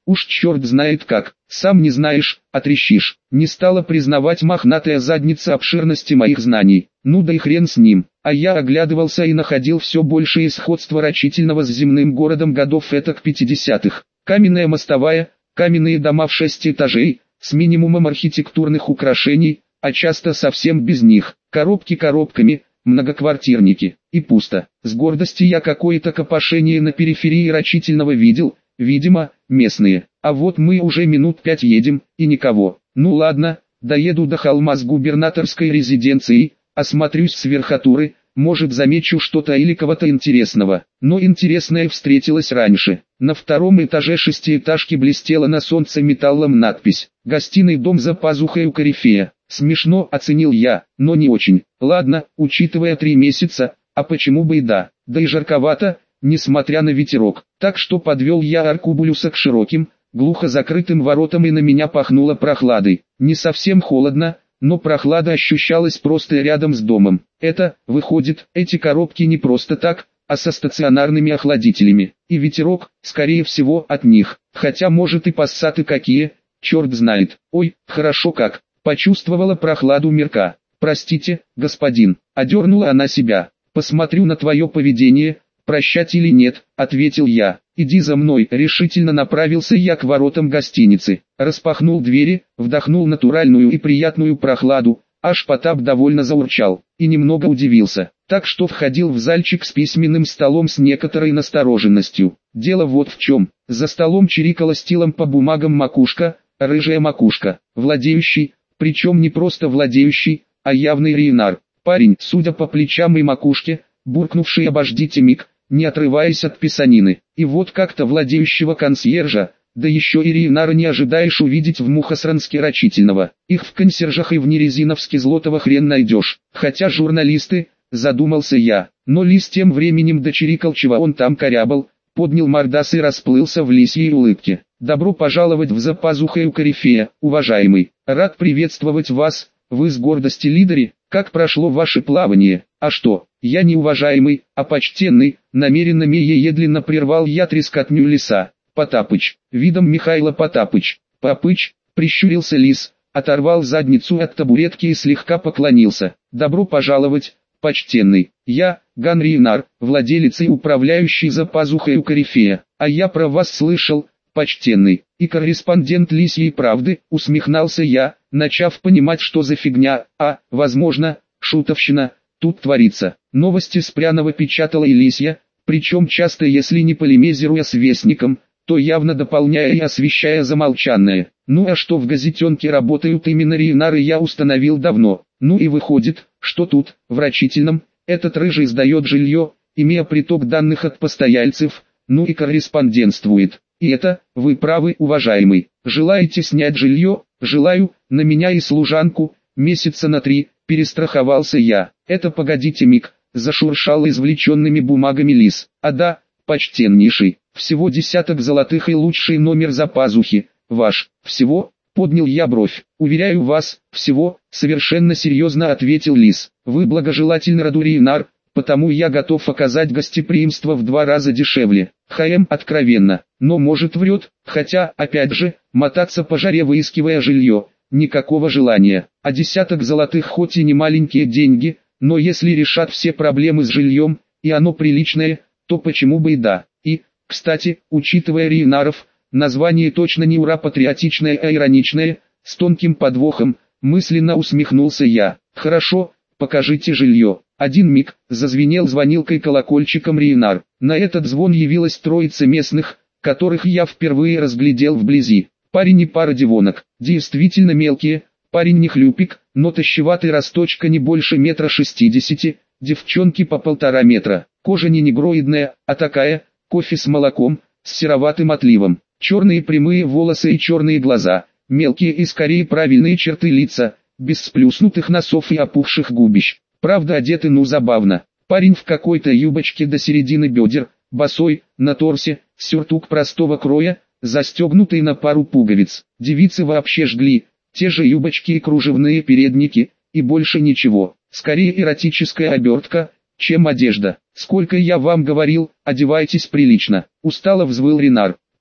Уж черт знает как, сам не знаешь, отрещишь. Не стала признавать мохнатая задница обширности моих знаний. Ну да и хрен с ним. А я оглядывался и находил все большее сходство рачительного с земным городом годов этак пятидесятых. Каменная мостовая, каменные дома в шесть этажей, с минимумом архитектурных украшений, а часто совсем без них. Коробки коробками, многоквартирники. И пусто. С гордости я какое-то копошение на периферии рачительного видел, видимо, местные. А вот мы уже минут пять едем, и никого. Ну ладно, доеду до холма с губернаторской резиденцией, осмотрюсь с верхотуры, может замечу что-то или кого-то интересного. Но интересное встретилось раньше. На втором этаже шестиэтажки блестела на солнце металлом надпись «Гостиный дом за пазухой у корифея». Смешно, оценил я, но не очень. Ладно, учитывая три месяца, а почему бы и да. Да и жарковато, несмотря на ветерок. Так что подвел я Аркубулюса к широким, глухо закрытым воротам, и на меня пахнуло прохладой. Не совсем холодно, но прохлада ощущалась просто рядом с домом. Это, выходит, эти коробки не просто так, а со стационарными охладителями. И ветерок, скорее всего, от них. Хотя может и пассаты какие, черт знает. Ой, хорошо как. Почувствовала прохладу мирка. «Простите, господин», — одернула она себя. «Посмотрю на твое поведение, прощать или нет», — ответил я. «Иди за мной», — решительно направился я к воротам гостиницы. Распахнул двери, вдохнул натуральную и приятную прохладу, аж Потап довольно заурчал, и немного удивился. Так что входил в зальчик с письменным столом с некоторой настороженностью. Дело вот в чем. За столом чирикала стилом по бумагам макушка, рыжая макушка, владеющий, причем не просто владеющий, а явный Рейнар. Парень, судя по плечам и макушке, буркнувший «обождите миг», не отрываясь от писанины. И вот как-то владеющего консьержа, да еще и Рейнара не ожидаешь увидеть в Мухосранске рачительного. Их в консьержах и в Нерезиновске злотого хрен найдешь. Хотя журналисты, задумался я, но Лис тем временем дочирикал, чего он там корябал, поднял мордас и расплылся в лисьей улыбке. «Добро пожаловать в за пазухой у корифея, уважаемый. Рад приветствовать вас, вы с гордости лидери, как прошло ваше плавание?» «А что, я не уважаемый, а почтенный», намеренно медленно прервал я трескотню Лиса. «Потапыч, видом Михайла Потапыч». «Попыч», прищурился Лис, оторвал задницу от табуретки и слегка поклонился. «Добро пожаловать, почтенный. Я, Ган Рейнар, владелец и управляющий за пазухой у корифея. А я про вас слышал, почтенный, и корреспондент Лисьей правды», усмехнулся я, начав понимать, что за фигня, а, возможно, шутовщина, тут творится. Новости с Пряного печатала и Лисья, причем часто, если не полемизируя с Вестником, то явно дополняя и освещая замолчанное. Ну а что в газетенке работают именно Рейнары, я установил давно. Ну и выходит, что тут, в рачительном, этот рыжий сдает жилье, имея приток данных от постояльцев, ну и корреспондентствует. И это, вы правы, уважаемый. Желаете снять жилье? Желаю, на меня и служанку, месяца на три, перестраховался я. Это погодите миг, зашуршал извлеченными бумагами Лис. А да, почтеннейший, всего десяток золотых и лучший номер за пазухи, ваш, всего, поднял я бровь. Уверяю вас, всего, совершенно серьезно ответил Лис. Вы благожелательный роду Рейнар, потому я готов оказать гостеприимство в два раза дешевле. ХМ откровенно, но может врет, хотя, опять же, мотаться по жаре выискивая жилье, никакого желания. А десяток золотых хоть и не маленькие деньги, но если решат все проблемы с жильем, и оно приличное, то почему бы и да. И, кстати, учитывая Рейнаров, название точно не ура патриотичное, а ироничное, с тонким подвохом, мысленно усмехнулся я. Хорошо, покажите жилье. Один миг, зазвенел звонилкой колокольчиком Рейнар. На этот звон явилась троица местных, которых я впервые разглядел вблизи. Парень и пара девонок, действительно мелкие, парень не хлюпик, но тощеватый росточка не больше метра шестидесяти, девчонки по полтора метра. Кожа не негроидная, а такая, кофе с молоком, с сероватым отливом. Черные прямые волосы и черные глаза, мелкие и скорее правильные черты лица, без сплюснутых носов и опухших губищ. Правда одеты ну забавно. Парень в какой-то юбочке до середины бедер, босой, на торсе, сюртук простого кроя, застегнутый на пару пуговиц. Девицы вообще жгли, те же юбочки и кружевные передники, и больше ничего. Скорее эротическая обертка, чем одежда. «Сколько я вам говорил, одевайтесь прилично», устало взвыл Рейнар.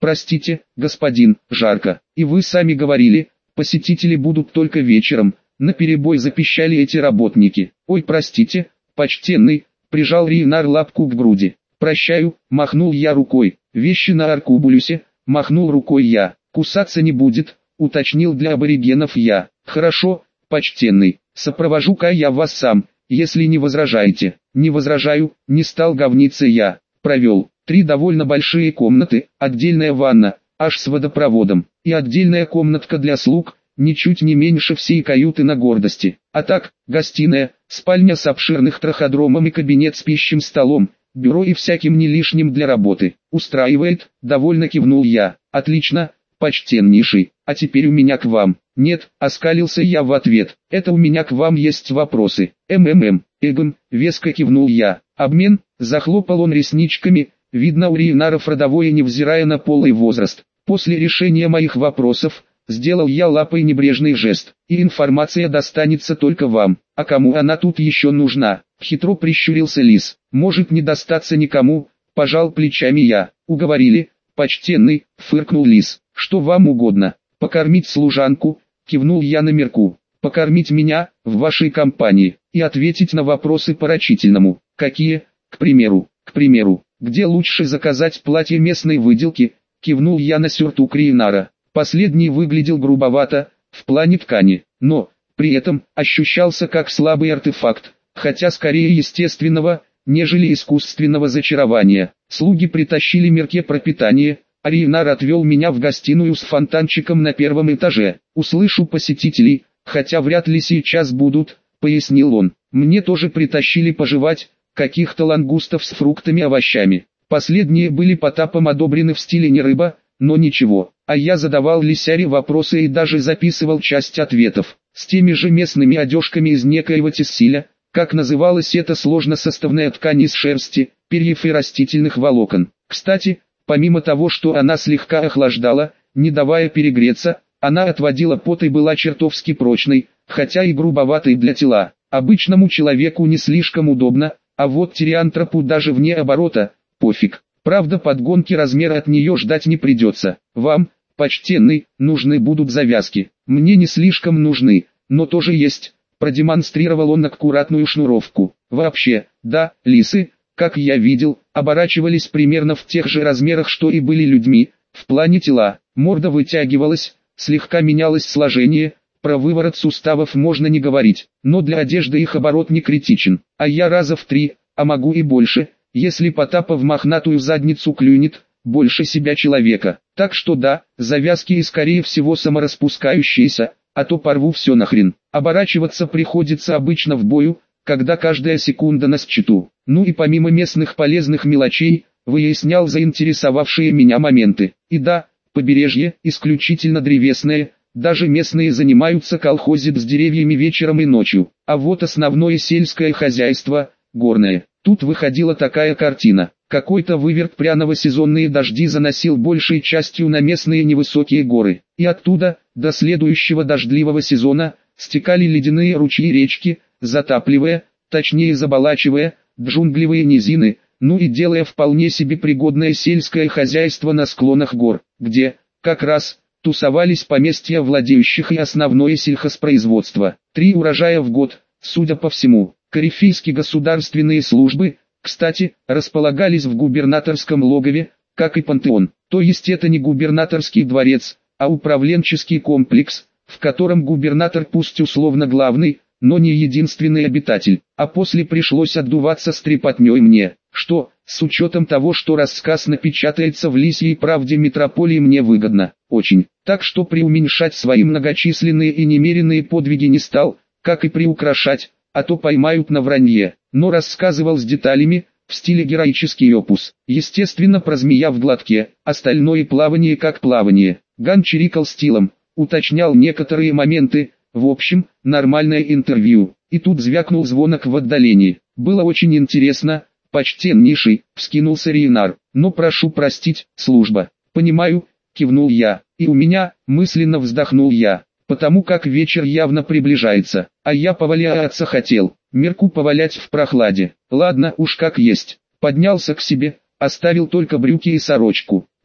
Простите, господин, жарко. И вы сами говорили, посетители будут только вечером, наперебой запищали эти работники. Ой, простите, почтенный, прижал Рейнар лапку к груди. Прощаю, махнул я рукой. Вещи на аркубулюсе, махнул рукой я. Кусаться не будет, уточнил для аборигенов я. Хорошо, почтенный, сопровожу-ка я вас сам, если не возражаете. Не возражаю, не стал говниться я. Провел. Три довольно большие комнаты, отдельная ванна, аж с водопроводом, и отдельная комнатка для слуг, ничуть не меньше всей каюты на гордости. А так, гостиная, спальня с обширным траходромом и кабинет с пищим столом, бюро и всяким не лишним для работы. Устраивает, довольно кивнул я. Отлично, почтеннейший, а теперь у меня к вам. Нет, оскалился я в ответ. Это у меня к вам есть вопросы. МММ, эгом, веско кивнул я. Обмен, захлопал он ресничками. Видно, у Рейнаров родовое, невзирая на пол и возраст. После решения моих вопросов, сделал я лапой небрежный жест. И информация достанется только вам. А кому она тут еще нужна? Хитро прищурился лис. Может не достаться никому, пожал плечами я. Уговорили, почтенный, фыркнул лис. Что вам угодно? Покормить служанку, кивнул я на Мерку. Покормить меня, в вашей компании, и ответить на вопросы по рачительному. Какие? К примеру, к примеру. Где лучше заказать платье местной выделки, кивнул я на сюртук Рейнара. Последний выглядел грубовато, в плане ткани, но, при этом, ощущался как слабый артефакт, хотя скорее естественного, нежели искусственного зачарования. Слуги притащили Мерке пропитание, а Рейнар отвел меня в гостиную с фонтанчиком на первом этаже. Услышу посетителей, хотя вряд ли сейчас будут, пояснил он. Мне тоже притащили пожевать, каких-то лангустов с фруктами и овощами. Последние были Потапом одобрены в стиле не рыба, но ничего. А я задавал Лисяре вопросы и даже записывал часть ответов. С теми же местными одежками из некоего тессиля, как называлась эта сложносоставная ткань из шерсти, перьев и растительных волокон. Кстати, помимо того, что она слегка охлаждала, не давая перегреться, она отводила пот и была чертовски прочной, хотя и грубоватой для тела. Обычному человеку не слишком удобно, а вот тириантропу даже вне оборота, пофиг. Правда, подгонки размера от нее ждать не придется. Вам, почтенный, нужны будут завязки. Мне не слишком нужны, но тоже есть. Продемонстрировал он аккуратную шнуровку. Вообще, да, лисы, как я видел, оборачивались примерно в тех же размерах, что и были людьми. В плане тела, морда вытягивалась, слегка менялось сложение. Про выворот суставов можно не говорить, но для одежды их оборот не критичен. А я раза в три, а могу и больше, если Потапа в мохнатую задницу клюнет, больше себя человека. Так что да, завязки и скорее всего самораспускающиеся, а то порву все нахрен. Оборачиваться приходится обычно в бою, когда каждая секунда на счету. Ну и помимо местных полезных мелочей, выяснял заинтересовавшие меня моменты. И да, побережье исключительно древесное. Даже местные занимаются колхозит с деревьями вечером и ночью, а вот основное сельское хозяйство – горное. Тут выходила такая картина. Какой-то выверт пряного сезонные дожди заносил большей частью на местные невысокие горы, и оттуда, до следующего дождливого сезона, стекали ледяные ручьи и речки, затапливая, точнее заболачивая, джунглевые низины, ну и делая вполне себе пригодное сельское хозяйство на склонах гор, где, как раз, тусовались поместья владеющих и основное сельхозпроизводство. Три урожая в год, судя по всему. Корифейские государственные службы, кстати, располагались в губернаторском логове, как и пантеон. То есть это не губернаторский дворец, а управленческий комплекс, в котором губернатор пусть условно главный, но не единственный обитатель. А после пришлось отдуваться с трепотней мне, что, с учетом того, что рассказ напечатается в Лисьей правде метрополии, мне выгодно, очень. Так что преуменьшать свои многочисленные и немеренные подвиги не стал, как и приукрашать, а то поймают на вранье. Но рассказывал с деталями, в стиле героический опус. Естественно, про змея в глотке, остальное плавание как плавание. Ган чирикал стилом, уточнял некоторые моменты. В общем, нормальное интервью. И тут звякнул звонок в отдалении. Было очень интересно. Почтеннейший, вскинулся Рейнар. Но прошу простить, служба. Понимаю, кивнул я. И у меня, мысленно вздохнул я. Потому как вечер явно приближается. А я поваляться хотел. Мерку повалять в прохладе. Ладно уж как есть. Поднялся к себе, оставил только брюки и сорочку.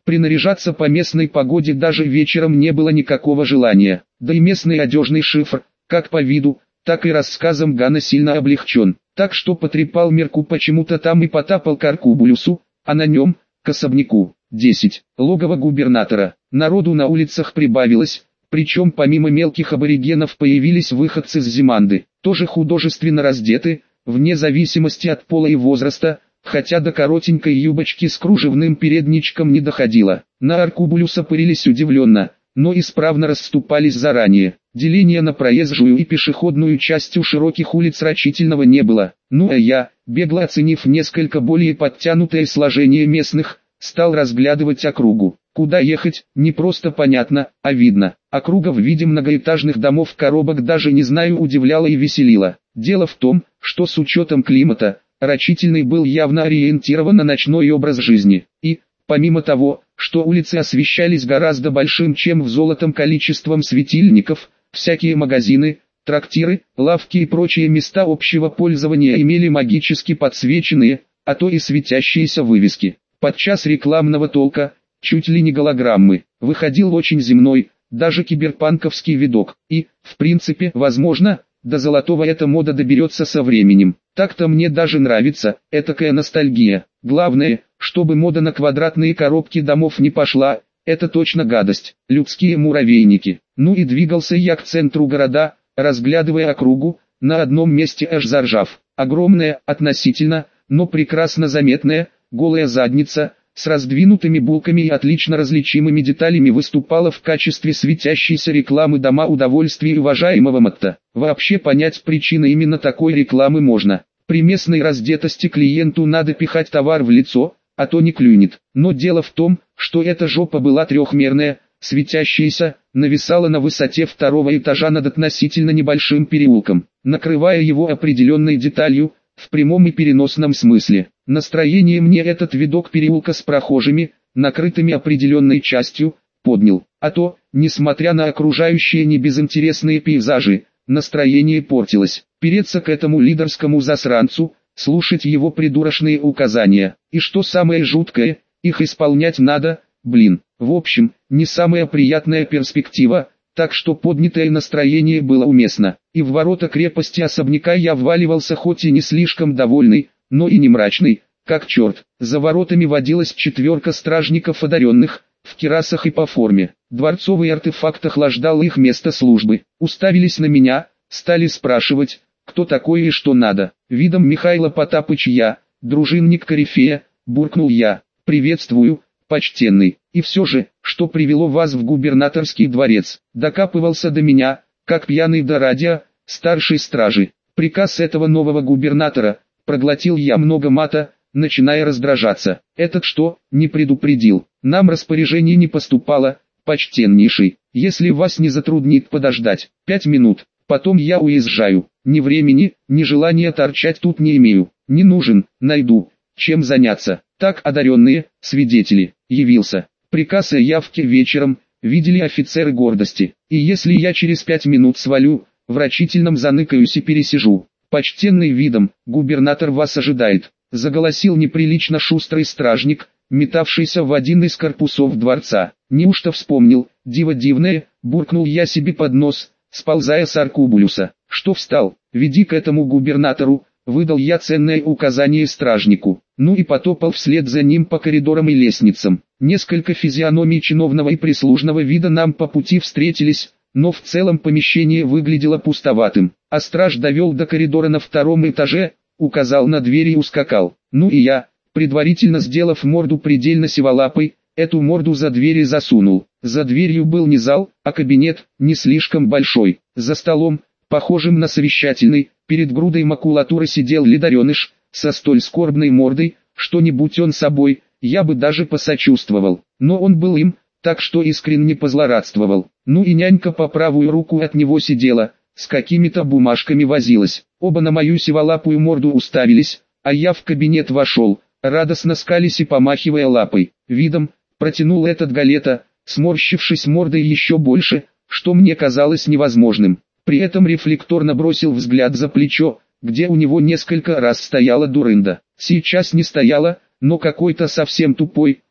Принаряжаться по местной погоде даже вечером не было никакого желания, да и местный одежный шифр, как по виду, так и рассказом Гана сильно облегчен, так что потрепал мерку почему-то там и потапал к Аркубулюсу, а на нем, к особняку. десять. Логово губернатора. Народу на улицах прибавилось, причем помимо мелких аборигенов появились выходцы с Зиманды, тоже художественно раздеты, вне зависимости от пола и возраста, хотя до коротенькой юбочки с кружевным передничком не доходило. На Аркубулюса пырились удивленно, но исправно расступались заранее. Деления на проезжую и пешеходную часть у широких улиц рачительного не было. Ну а я, бегло оценив несколько более подтянутое сложение местных, стал разглядывать округу. Куда ехать, не просто понятно, а видно. Округа в виде многоэтажных домов-коробок даже не знаю удивляла и веселила. Дело в том, что с учетом климата, Рачительный был явно ориентирован на ночной образ жизни. И, помимо того, что улицы освещались гораздо большим чем в золотом количеством светильников, всякие магазины, трактиры, лавки и прочие места общего пользования имели магически подсвеченные, а то и светящиеся вывески. Подчас рекламного толка, чуть ли не голограммы, выходил очень земной, даже киберпанковский видок. И, в принципе, возможно, до золотого эта мода доберется со временем. Так-то мне даже нравится, этакая ностальгия. Главное, чтобы мода на квадратные коробки домов не пошла, это точно гадость. Людские муравейники. Ну и двигался я к центру города, разглядывая округу, на одном месте аж заржав. Огромная, относительно, но прекрасно заметная, голая задница, с раздвинутыми булками и отлично различимыми деталями выступала в качестве светящейся рекламы дома удовольствия уважаемого Матта. Вообще понять причины именно такой рекламы можно. При местной раздетости клиенту надо пихать товар в лицо, а то не клюнет. Но дело в том, что эта жопа была трехмерная, светящаяся, нависала на высоте второго этажа над относительно небольшим переулком, накрывая его определенной деталью, в прямом и переносном смысле. Настроение мне этот видок переулка с прохожими, накрытыми определенной частью, поднял. А то, несмотря на окружающие небезынтересные пейзажи, настроение портилось. Переться к этому лидерскому засранцу, слушать его придурочные указания. И что самое жуткое, их исполнять надо, блин. В общем, не самая приятная перспектива, так что поднятое настроение было уместно. И в ворота крепости особняка я вваливался хоть и не слишком довольный, но и не мрачный, как черт. За воротами водилась четверка стражников одаренных, в кирасах и по форме. Дворцовый артефакт охлаждал их место службы. Уставились на меня, стали спрашивать, кто такой и что надо. Видом Михайла Потапыч я, дружинник Корифея, буркнул я. Приветствую, почтенный. И все же, что привело вас в губернаторский дворец? Докапывался до меня, как пьяный до радио, старшей стражи. Приказ этого нового губернатора, проглотил я много мата, начиная раздражаться. Этот что, не предупредил? Нам распоряжение не поступало, почтеннейший. Если вас не затруднит подождать, пять минут, потом я уезжаю. Ни времени, ни желания торчать тут не имею. Не нужен, найду, чем заняться. Так одаренные, свидетели, явился. Приказ о явке вечером, видели офицеры гордости. И если я через пять минут свалю, в рачительном заныкаюсь и пересижу. Почтенный видом, губернатор вас ожидает. Заголосил неприлично шустрый стражник, метавшийся в один из корпусов дворца. Неужто вспомнил, диво дивное, буркнул я себе под нос, сползая с Аркубулюса. Что встал, веди к этому губернатору, выдал я ценное указание стражнику. Ну и потопал вслед за ним по коридорам и лестницам. Несколько физиономий чиновного и прислужного вида нам по пути встретились, но в целом помещение выглядело пустоватым. А страж довел до коридора на втором этаже, указал на дверь и ускакал. Ну и я, предварительно сделав морду предельно сиволапой, эту морду за двери засунул. За дверью был не зал, а кабинет, не слишком большой. За столом, похожим на совещательный, перед грудой макулатуры сидел лидареныш, со столь скорбной мордой, что не будь он собой, я бы даже посочувствовал. Но он был им, так что искренне позлорадствовал. Ну и нянька по правую руку от него сидела, с какими-то бумажками возилась. Оба на мою сиволапую морду уставились, а я в кабинет вошел, радостно скались и помахивая лапой. Видом, протянул этот галета, сморщившись мордой еще больше, что мне казалось невозможным. При этом рефлекторно бросил взгляд за плечо, где у него несколько раз стояла дурында. Сейчас не стояла, но какой-то совсем тупой,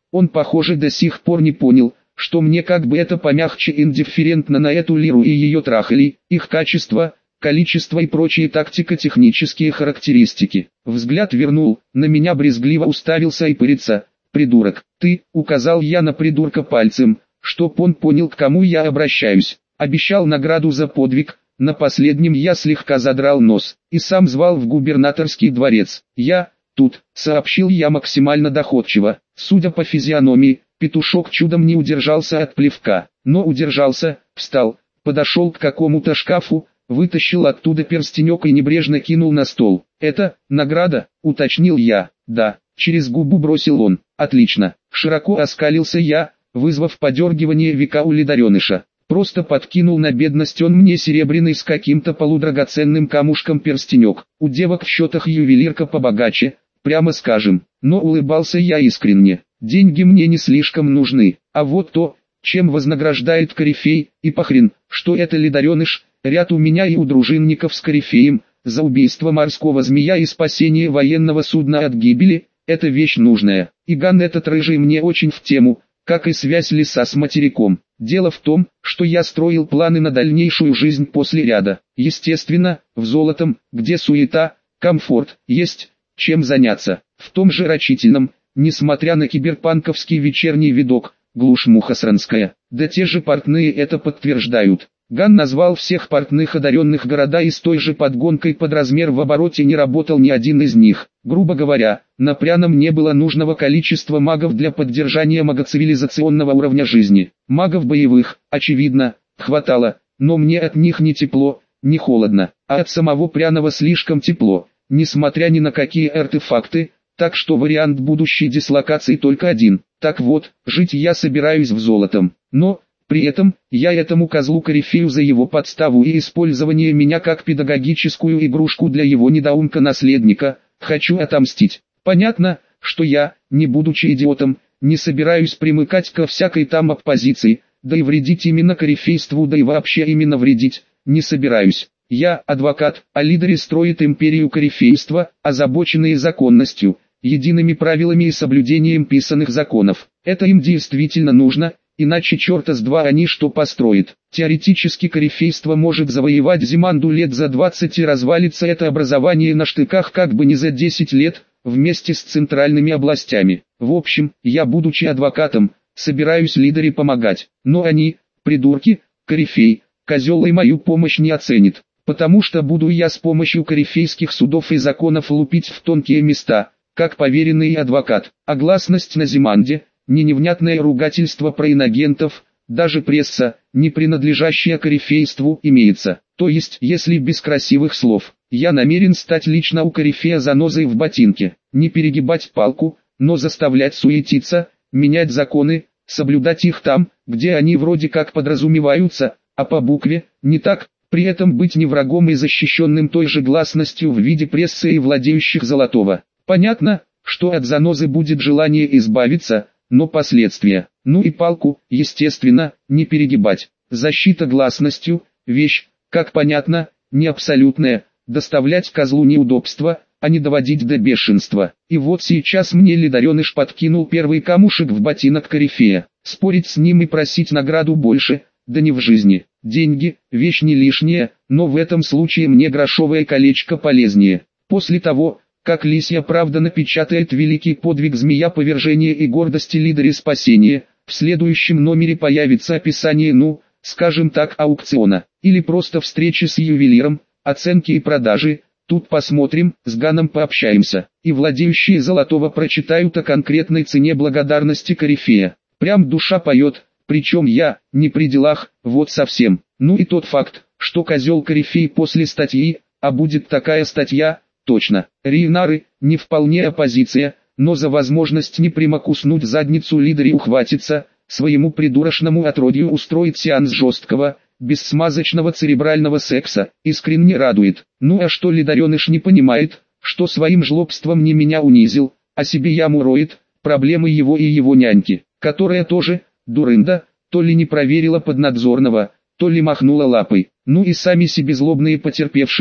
Он, похоже, до сих пор не понял, что мне, как бы это помягче, индифферентно на эту лиру и ее трахали, их качество, количество и прочие тактико-технические характеристики. Взгляд вернул, на меня брезгливо уставился и пырится. «Придурок, ты», — указал я на придурка пальцем, чтоб он понял, к кому я обращаюсь. Обещал награду за подвиг, на последнем я слегка задрал нос, и сам звал в губернаторский дворец. «Я тут», — сообщил я максимально доходчиво. Судя по физиономии, петушок чудом не удержался от плевка, но удержался, встал, подошел к какому-то шкафу, вытащил оттуда перстенек и небрежно кинул на стол. «Это награда?» — уточнил я. «Да», — через губу бросил он. «Отлично». Широко оскалился я, вызвав подергивание века у лидареныша. Просто подкинул на бедность он мне серебряный с каким-то полудрагоценным камушком перстенек. У девок в счетах ювелирка побогаче, прямо скажем. Но улыбался я искренне. Деньги мне не слишком нужны. А вот то, чем вознаграждает корифей, и похрен, что это лидареныш, ряд у меня и у дружинников с корифеем, за убийство морского змея и спасение военного судна от гибели, это вещь нужная. И ган этот рыжий мне очень в тему, как и связь леса с материком. Дело в том, что я строил планы на дальнейшую жизнь после ряда. Естественно, в золотом, где суета, комфорт, есть чем заняться. В том же рачительном, несмотря на киберпанковский вечерний видок, глушь мухосранская. Да те же портные это подтверждают. Ган назвал всех портных одаренных города, и с той же подгонкой под размер в обороте не работал ни один из них. Грубо говоря, на Пряном не было нужного количества магов для поддержания магоцивилизационного уровня жизни. Магов боевых, очевидно, хватало, но мне от них не тепло, не холодно, а от самого Пряного слишком тепло, несмотря ни на какие артефакты, так что вариант будущей дислокации только один. Так вот, жить я собираюсь в золотом, но... При этом, я этому козлу корифею за его подставу и использование меня как педагогическую игрушку для его недоумка-наследника, хочу отомстить. Понятно, что я, не будучи идиотом, не собираюсь примыкать ко всякой там оппозиции, да и вредить именно корифейству, да и вообще именно вредить, не собираюсь. Я адвокат, а лидеры строят империю корифейства, озабоченные законностью, едиными правилами и соблюдением писанных законов. Это им действительно нужно. Иначе черта с два они что построят. Теоретически корифейство может завоевать Зиманду лет за двадцать и развалится это образование на штыках как бы не за десять лет, вместе с центральными областями. В общем, я, будучи адвокатом, собираюсь лидере помогать. Но они, придурки, корифей, козел, и мою помощь не оценит. Потому что буду я с помощью корифейских судов и законов лупить в тонкие места, как поверенный адвокат. А гласность на Зиманде – не невнятное ругательство про инагентов, даже пресса, не принадлежащая корифейству, имеется. То есть, если без красивых слов, я намерен стать лично у корифея занозой в ботинке, не перегибать палку, но заставлять суетиться, менять законы, соблюдать их там, где они вроде как подразумеваются, а по букве, не так, при этом быть не врагом и защищенным той же гласностью в виде прессы и владеющих золотого. Понятно, что от занозы будет желание избавиться, но последствия, ну и палку, естественно, не перегибать. Защита гласностью, вещь, как понятно, не абсолютная, доставлять козлу неудобства, а не доводить до бешенства. И вот сейчас мне лидареныш подкинул первый камушек в ботинок корифея. Спорить с ним и просить награду больше, да не в жизни. Деньги, вещь не лишняя, но в этом случае мне грошовое колечко полезнее. После того, как лисья правда напечатает великий подвиг змея повержения и гордости лидере спасения, в следующем номере появится описание, ну, скажем так, аукциона, или просто встречи с ювелиром, оценки и продажи. Тут посмотрим, с Ганом пообщаемся, и владеющие золотого прочитают о конкретной цене благодарности корифея. Прям душа поет, причем я, не при делах, вот совсем. Ну и тот факт, что козел корифей после статьи, а будет такая статья, точно. Рейнары, не вполне оппозиция, но за возможность не прямо куснуть задницу лидере ухватиться, своему придурочному отродью устроить сеанс жесткого, бессмазочного церебрального секса, искренне радует. Ну а что лидареныш не понимает, что своим жлобством не меня унизил, а себе яму роет, проблемы его и его няньки, которая тоже, дурында, то ли не проверила поднадзорного, то ли махнула лапой. Ну и сами себе злобные потерпевшие,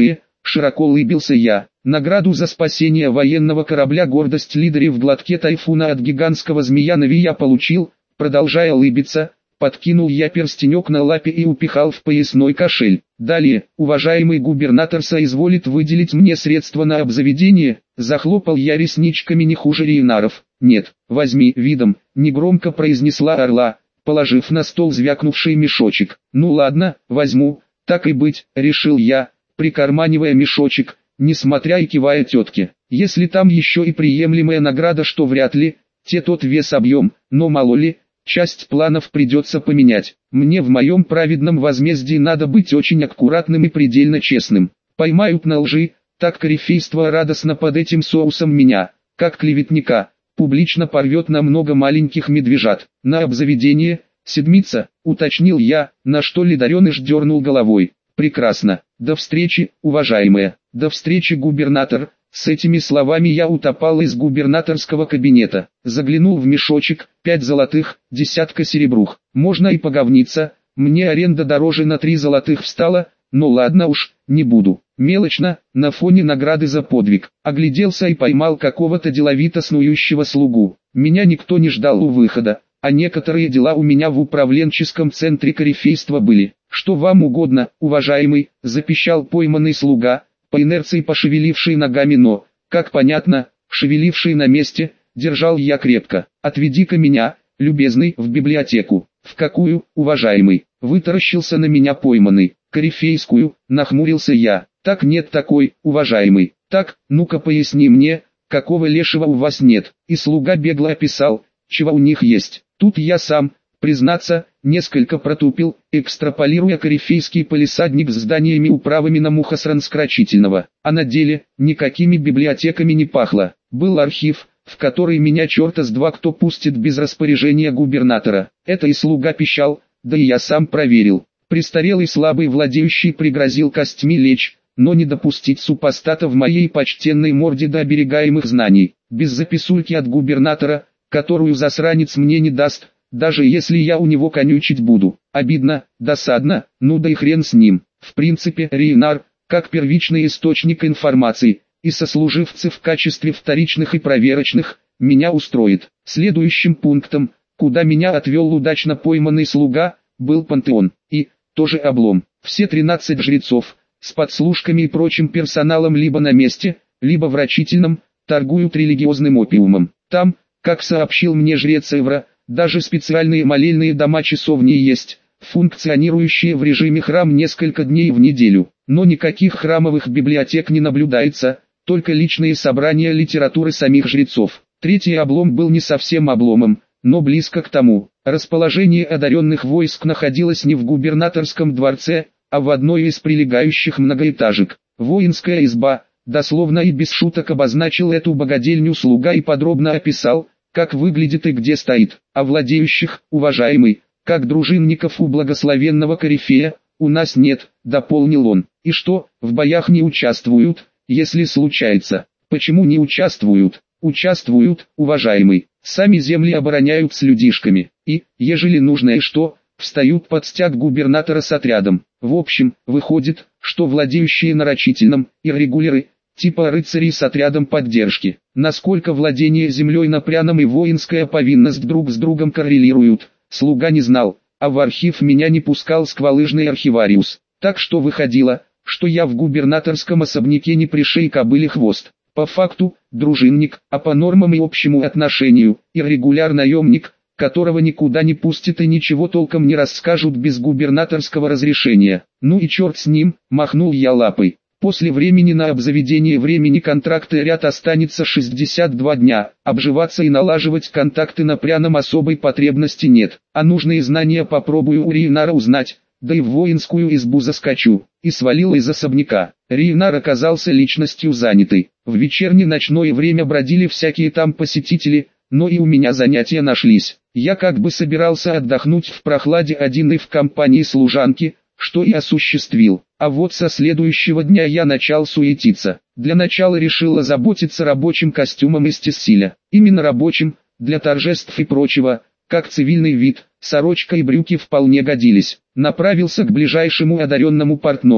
широко улыбился я. Награду за спасение военного корабля «Гордость Лидери» в глотке тайфуна от гигантского змея Нави я получил, продолжая улыбиться. Подкинул я перстенек на лапе и упихал в поясной кошель. Далее, уважаемый губернатор соизволит выделить мне средства на обзаведение, захлопал я ресничками не хуже Рейнаров. Нет, возьми видом, негромко произнесла Орла, положив на стол звякнувший мешочек. Ну ладно, возьму, так и быть, решил я, прикарманивая мешочек, несмотря и кивая тетке. Если там еще и приемлемая награда, что вряд ли, те тот вес объем, но мало ли, часть планов придется поменять. Мне в моем праведном возмездии надо быть очень аккуратным и предельно честным. Поймают на лжи, так корифейство радостно под этим соусом меня, как клеветника, публично порвет на много маленьких медвежат. На обзаведение, седмица, уточнил я, на что Ледореныш дернул головой. Прекрасно. До встречи, уважаемая. До встречи, губернатор. С этими словами я утопал из губернаторского кабинета, заглянул в мешочек, пять золотых, десятка серебрух. Можно и поговниться, мне аренда дороже на три золотых встала, но ладно уж, не буду. Мелочно, на фоне награды за подвиг. Огляделся и поймал какого-то деловито снующего слугу. Меня никто не ждал у выхода, а некоторые дела у меня в управленческом центре корифейства были. Что вам угодно, уважаемый, запищал пойманный слуга, по инерции пошевеливший ногами, но, как понятно, шевеливший на месте, держал я крепко. Отведи-ка меня, любезный, в библиотеку. В какую, уважаемый? Вытаращился на меня пойманный. Корифейскую, нахмурился я. Так нет такой, уважаемый. Так, ну-ка поясни мне, какого лешего у вас нет? И слуга бегло описал, чего у них есть. Тут я сам, признаться, несколько протупил, экстраполируя корифейский палисадник с зданиями управами на Мухосранскрачительного. А на деле, никакими библиотеками не пахло. Был архив, в который меня черта с два кто пустит без распоряжения губернатора. Это и слуга пищал, да и я сам проверил. Престарелый слабый владеющий пригрозил костьми лечь, но не допустить супостата в моей почтенной морде до оберегаемых знаний. Без записульки от губернатора, которую засранец мне не даст, даже если я у него конючить буду. Обидно, досадно, ну да и хрен с ним. В принципе, Рейнар, как первичный источник информации, и сослуживцы в качестве вторичных и проверочных, меня устроит. Следующим пунктом, куда меня отвел удачно пойманный слуга, был пантеон. И, тоже облом. Все тринадцать жрецов, с подслушками и прочим персоналом либо на месте, либо в рачительном, торгуют религиозным опиумом. Там, как сообщил мне жрец Эвра, даже специальные молельные дома-часовни есть, функционирующие в режиме храм несколько дней в неделю. Но никаких храмовых библиотек не наблюдается, только личные собрания литературы самих жрецов. Третий облом был не совсем обломом, но близко к тому. Расположение одаренных войск находилось не в губернаторском дворце, а в одной из прилегающих многоэтажек. Воинская изба, дословно и без шуток обозначил эту богадельню слуга и подробно описал, как выглядит и где стоит. А владеющих, уважаемый, как дружинников у благословенного корифея, у нас нет, дополнил он. И что, в боях не участвуют, если случается? Почему не участвуют? Участвуют, уважаемый, сами земли обороняют с людишками, и, ежели нужно и что, встают под стяг губернатора с отрядом. В общем, выходит, что владеющие нарочительным, и регуляры, типа рыцарей с отрядом поддержки. Насколько владение землей на пряном и воинская повинность друг с другом коррелируют, слуга не знал, а в архив меня не пускал сквалыжный архивариус. Так что выходило, что я в губернаторском особняке не пришей кобыле хвост. По факту, дружинник, а по нормам и общему отношению, и регуляр наемник, которого никуда не пустят и ничего толком не расскажут без губернаторского разрешения. Ну и черт с ним, махнул я лапой. После времени на обзаведение времени контракта ряд останется шестьдесят два дня, обживаться и налаживать контакты на пряном особой потребности нет, а нужные знания попробую у Рейнара узнать, да и в воинскую избу заскочу, и свалил из особняка. Рейнар оказался личностью занятой, в вечерне-ночное время бродили всякие там посетители, но и у меня занятия нашлись. Я как бы собирался отдохнуть в прохладе один и в компании служанки, что и осуществил. А вот со следующего дня я начал суетиться. Для начала решил озаботиться рабочим костюмом из текстиля. Именно рабочим, для торжеств и прочего, как цивильный вид, сорочка и брюки вполне годились. Направился к ближайшему одаренному портному,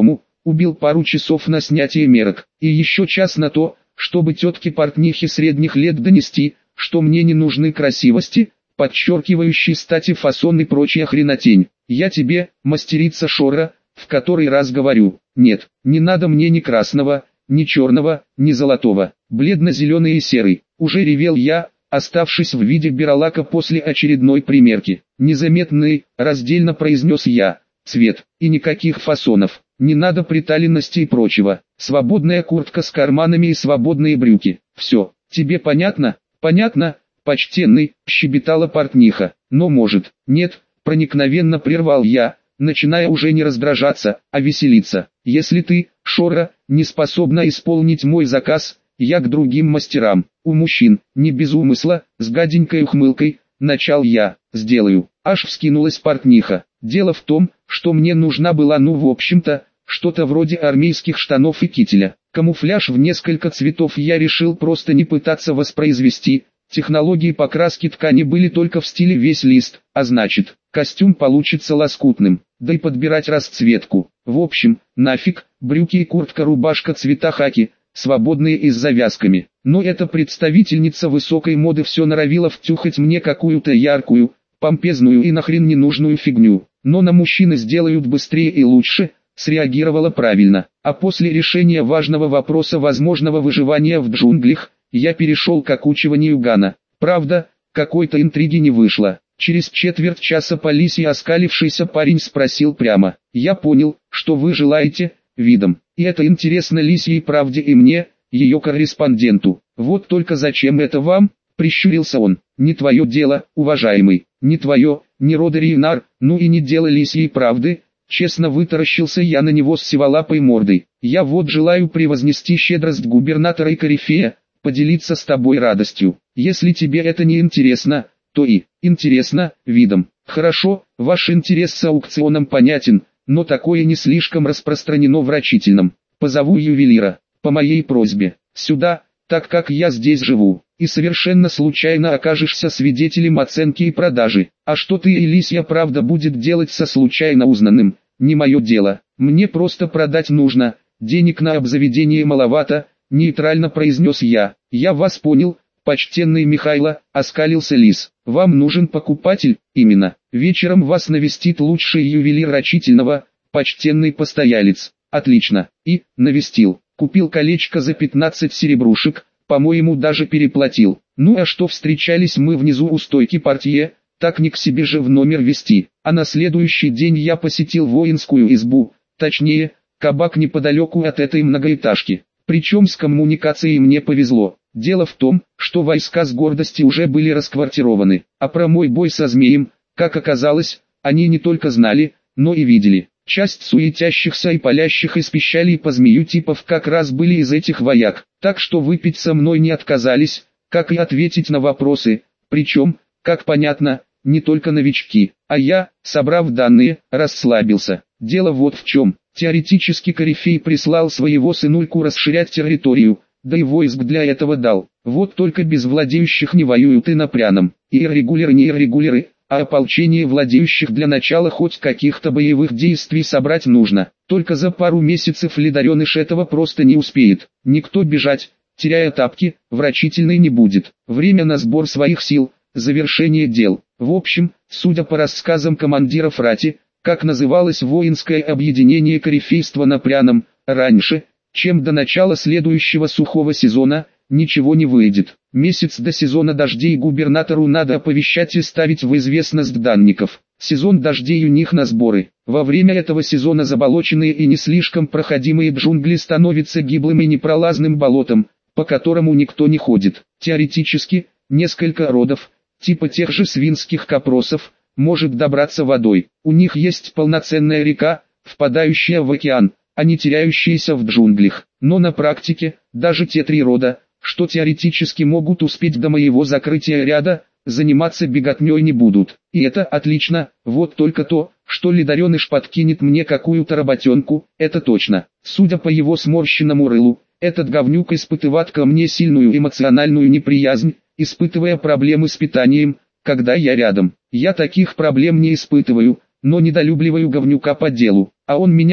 убил пару часов на снятие мерок, и еще час на то, чтобы тетке-портнихе средних лет донести, что мне не нужны красивости, подчеркивающие стати, фасон и прочая хренотень. Я тебе, мастерица Шора, в который раз говорю, нет, не надо мне ни красного, ни черного, ни золотого, бледно-зеленый и серый. Уже ревел я, оставшись в виде бералака после очередной примерки. Незаметный, раздельно произнес я, цвет, и никаких фасонов, не надо приталенности и прочего, свободная куртка с карманами и свободные брюки. Все, тебе понятно? Понятно, почтенный, щебетала портниха. Но может, нет, проникновенно прервал я, начиная уже не раздражаться, а веселиться. Если ты, Шора, не способна исполнить мой заказ, я к другим мастерам. У мужчин, не без умысла, с гаденькой ухмылкой, начал я, сделаю. Аж вскинулась портниха. Дело в том, что мне нужна была, ну в общем-то, что-то вроде армейских штанов и кителя. Камуфляж в несколько цветов я решил просто не пытаться воспроизвести. Технологии покраски ткани были только в стиле весь лист, а значит, костюм получится лоскутным, да и подбирать расцветку. В общем, нафиг, брюки и куртка-рубашка цвета хаки, свободные и с завязками. Но эта представительница высокой моды все норовила втюхать мне какую-то яркую, помпезную и нахрен ненужную фигню. Но на мужчины сделают быстрее и лучше, среагировала правильно. А после решения важного вопроса возможного выживания в джунглях, я перешел к окучиванию Гана. Правда, какой-то интриги не вышло. Через четверть часа по лисье оскалившийся парень спросил прямо. Я понял, что вы желаете, видом. И это интересно лисьей правде и мне, ее корреспонденту. Вот только зачем это вам? Прищурился он. Не твое дело, уважаемый. Не твое, не рода Рейнар, ну и не дело лисьей правды. Честно вытаращился я на него с сиволапой мордой. Я вот желаю превознести щедрость губернатора и корифея, поделиться с тобой радостью. Если тебе это не интересно, то и интересно видом. Хорошо, ваш интерес с аукционом понятен, но такое не слишком распространено в рачительном. Позову ювелира, по моей просьбе, сюда, так как я здесь живу, и совершенно случайно окажешься свидетелем оценки и продажи. А что ты и лисья правда будет делать со случайно узнанным, не мое дело. Мне просто продать нужно, денег на обзаведение маловато, нейтрально произнес я. Я вас понял, почтенный Михайло, оскалился лис. Вам нужен покупатель, именно. Вечером вас навестит лучший ювелир рачительного, почтенный постоялец. Отлично. И, навестил. Купил колечко за пятнадцать серебрушек, по-моему даже переплатил. Ну а что встречались мы внизу у стойки портье, так не к себе же в номер вести. А на следующий день я посетил воинскую избу, точнее, кабак неподалеку от этой многоэтажки. Причем с коммуникацией мне повезло. Дело в том, что войска с гордости уже были расквартированы, а про мой бой со змеем, как оказалось, они не только знали, но и видели. Часть суетящихся и палящих из пищалей по змею типов как раз были из этих вояк, так что выпить со мной не отказались, как и ответить на вопросы, причем, как понятно, не только новички, а я, собрав данные, расслабился. Дело вот в чем. Теоретически корифей прислал своего сынульку расширять территорию, да и войск для этого дал. Вот только без владеющих не воюют и на пряном. И иррегуляры не иррегуляры, а ополчение владеющих для начала хоть каких-то боевых действий собрать нужно. Только за пару месяцев лидареныш этого просто не успеет. Никто бежать, теряя тапки, врачительный не будет. Время на сбор своих сил, завершение дел. В общем, судя по рассказам командиров рати, как называлось воинское объединение корифейства на пряном, раньше, чем до начала следующего сухого сезона, ничего не выйдет. Месяц до сезона дождей губернатору надо оповещать и ставить в известность данников. Сезон дождей у них на сборы. Во время этого сезона заболоченные и не слишком проходимые джунгли становятся гиблым и непролазным болотом, по которому никто не ходит. Теоретически, несколько родов, типа тех же свинских капросов, может добраться водой. У них есть полноценная река, впадающая в океан, а не теряющаяся в джунглях. Но на практике, даже те три рода, что теоретически могут успеть до моего закрытия ряда, заниматься беготней не будут. И это отлично, вот только то, что лидареныш подкинет мне какую-то работенку, это точно. Судя по его сморщенному рылу, этот говнюк испытывает ко мне сильную эмоциональную неприязнь, испытывая проблемы с питанием, когда я рядом. Я таких проблем не испытываю, но недолюбливаю говнюка по делу, а он меня,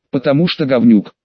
потому что говнюк.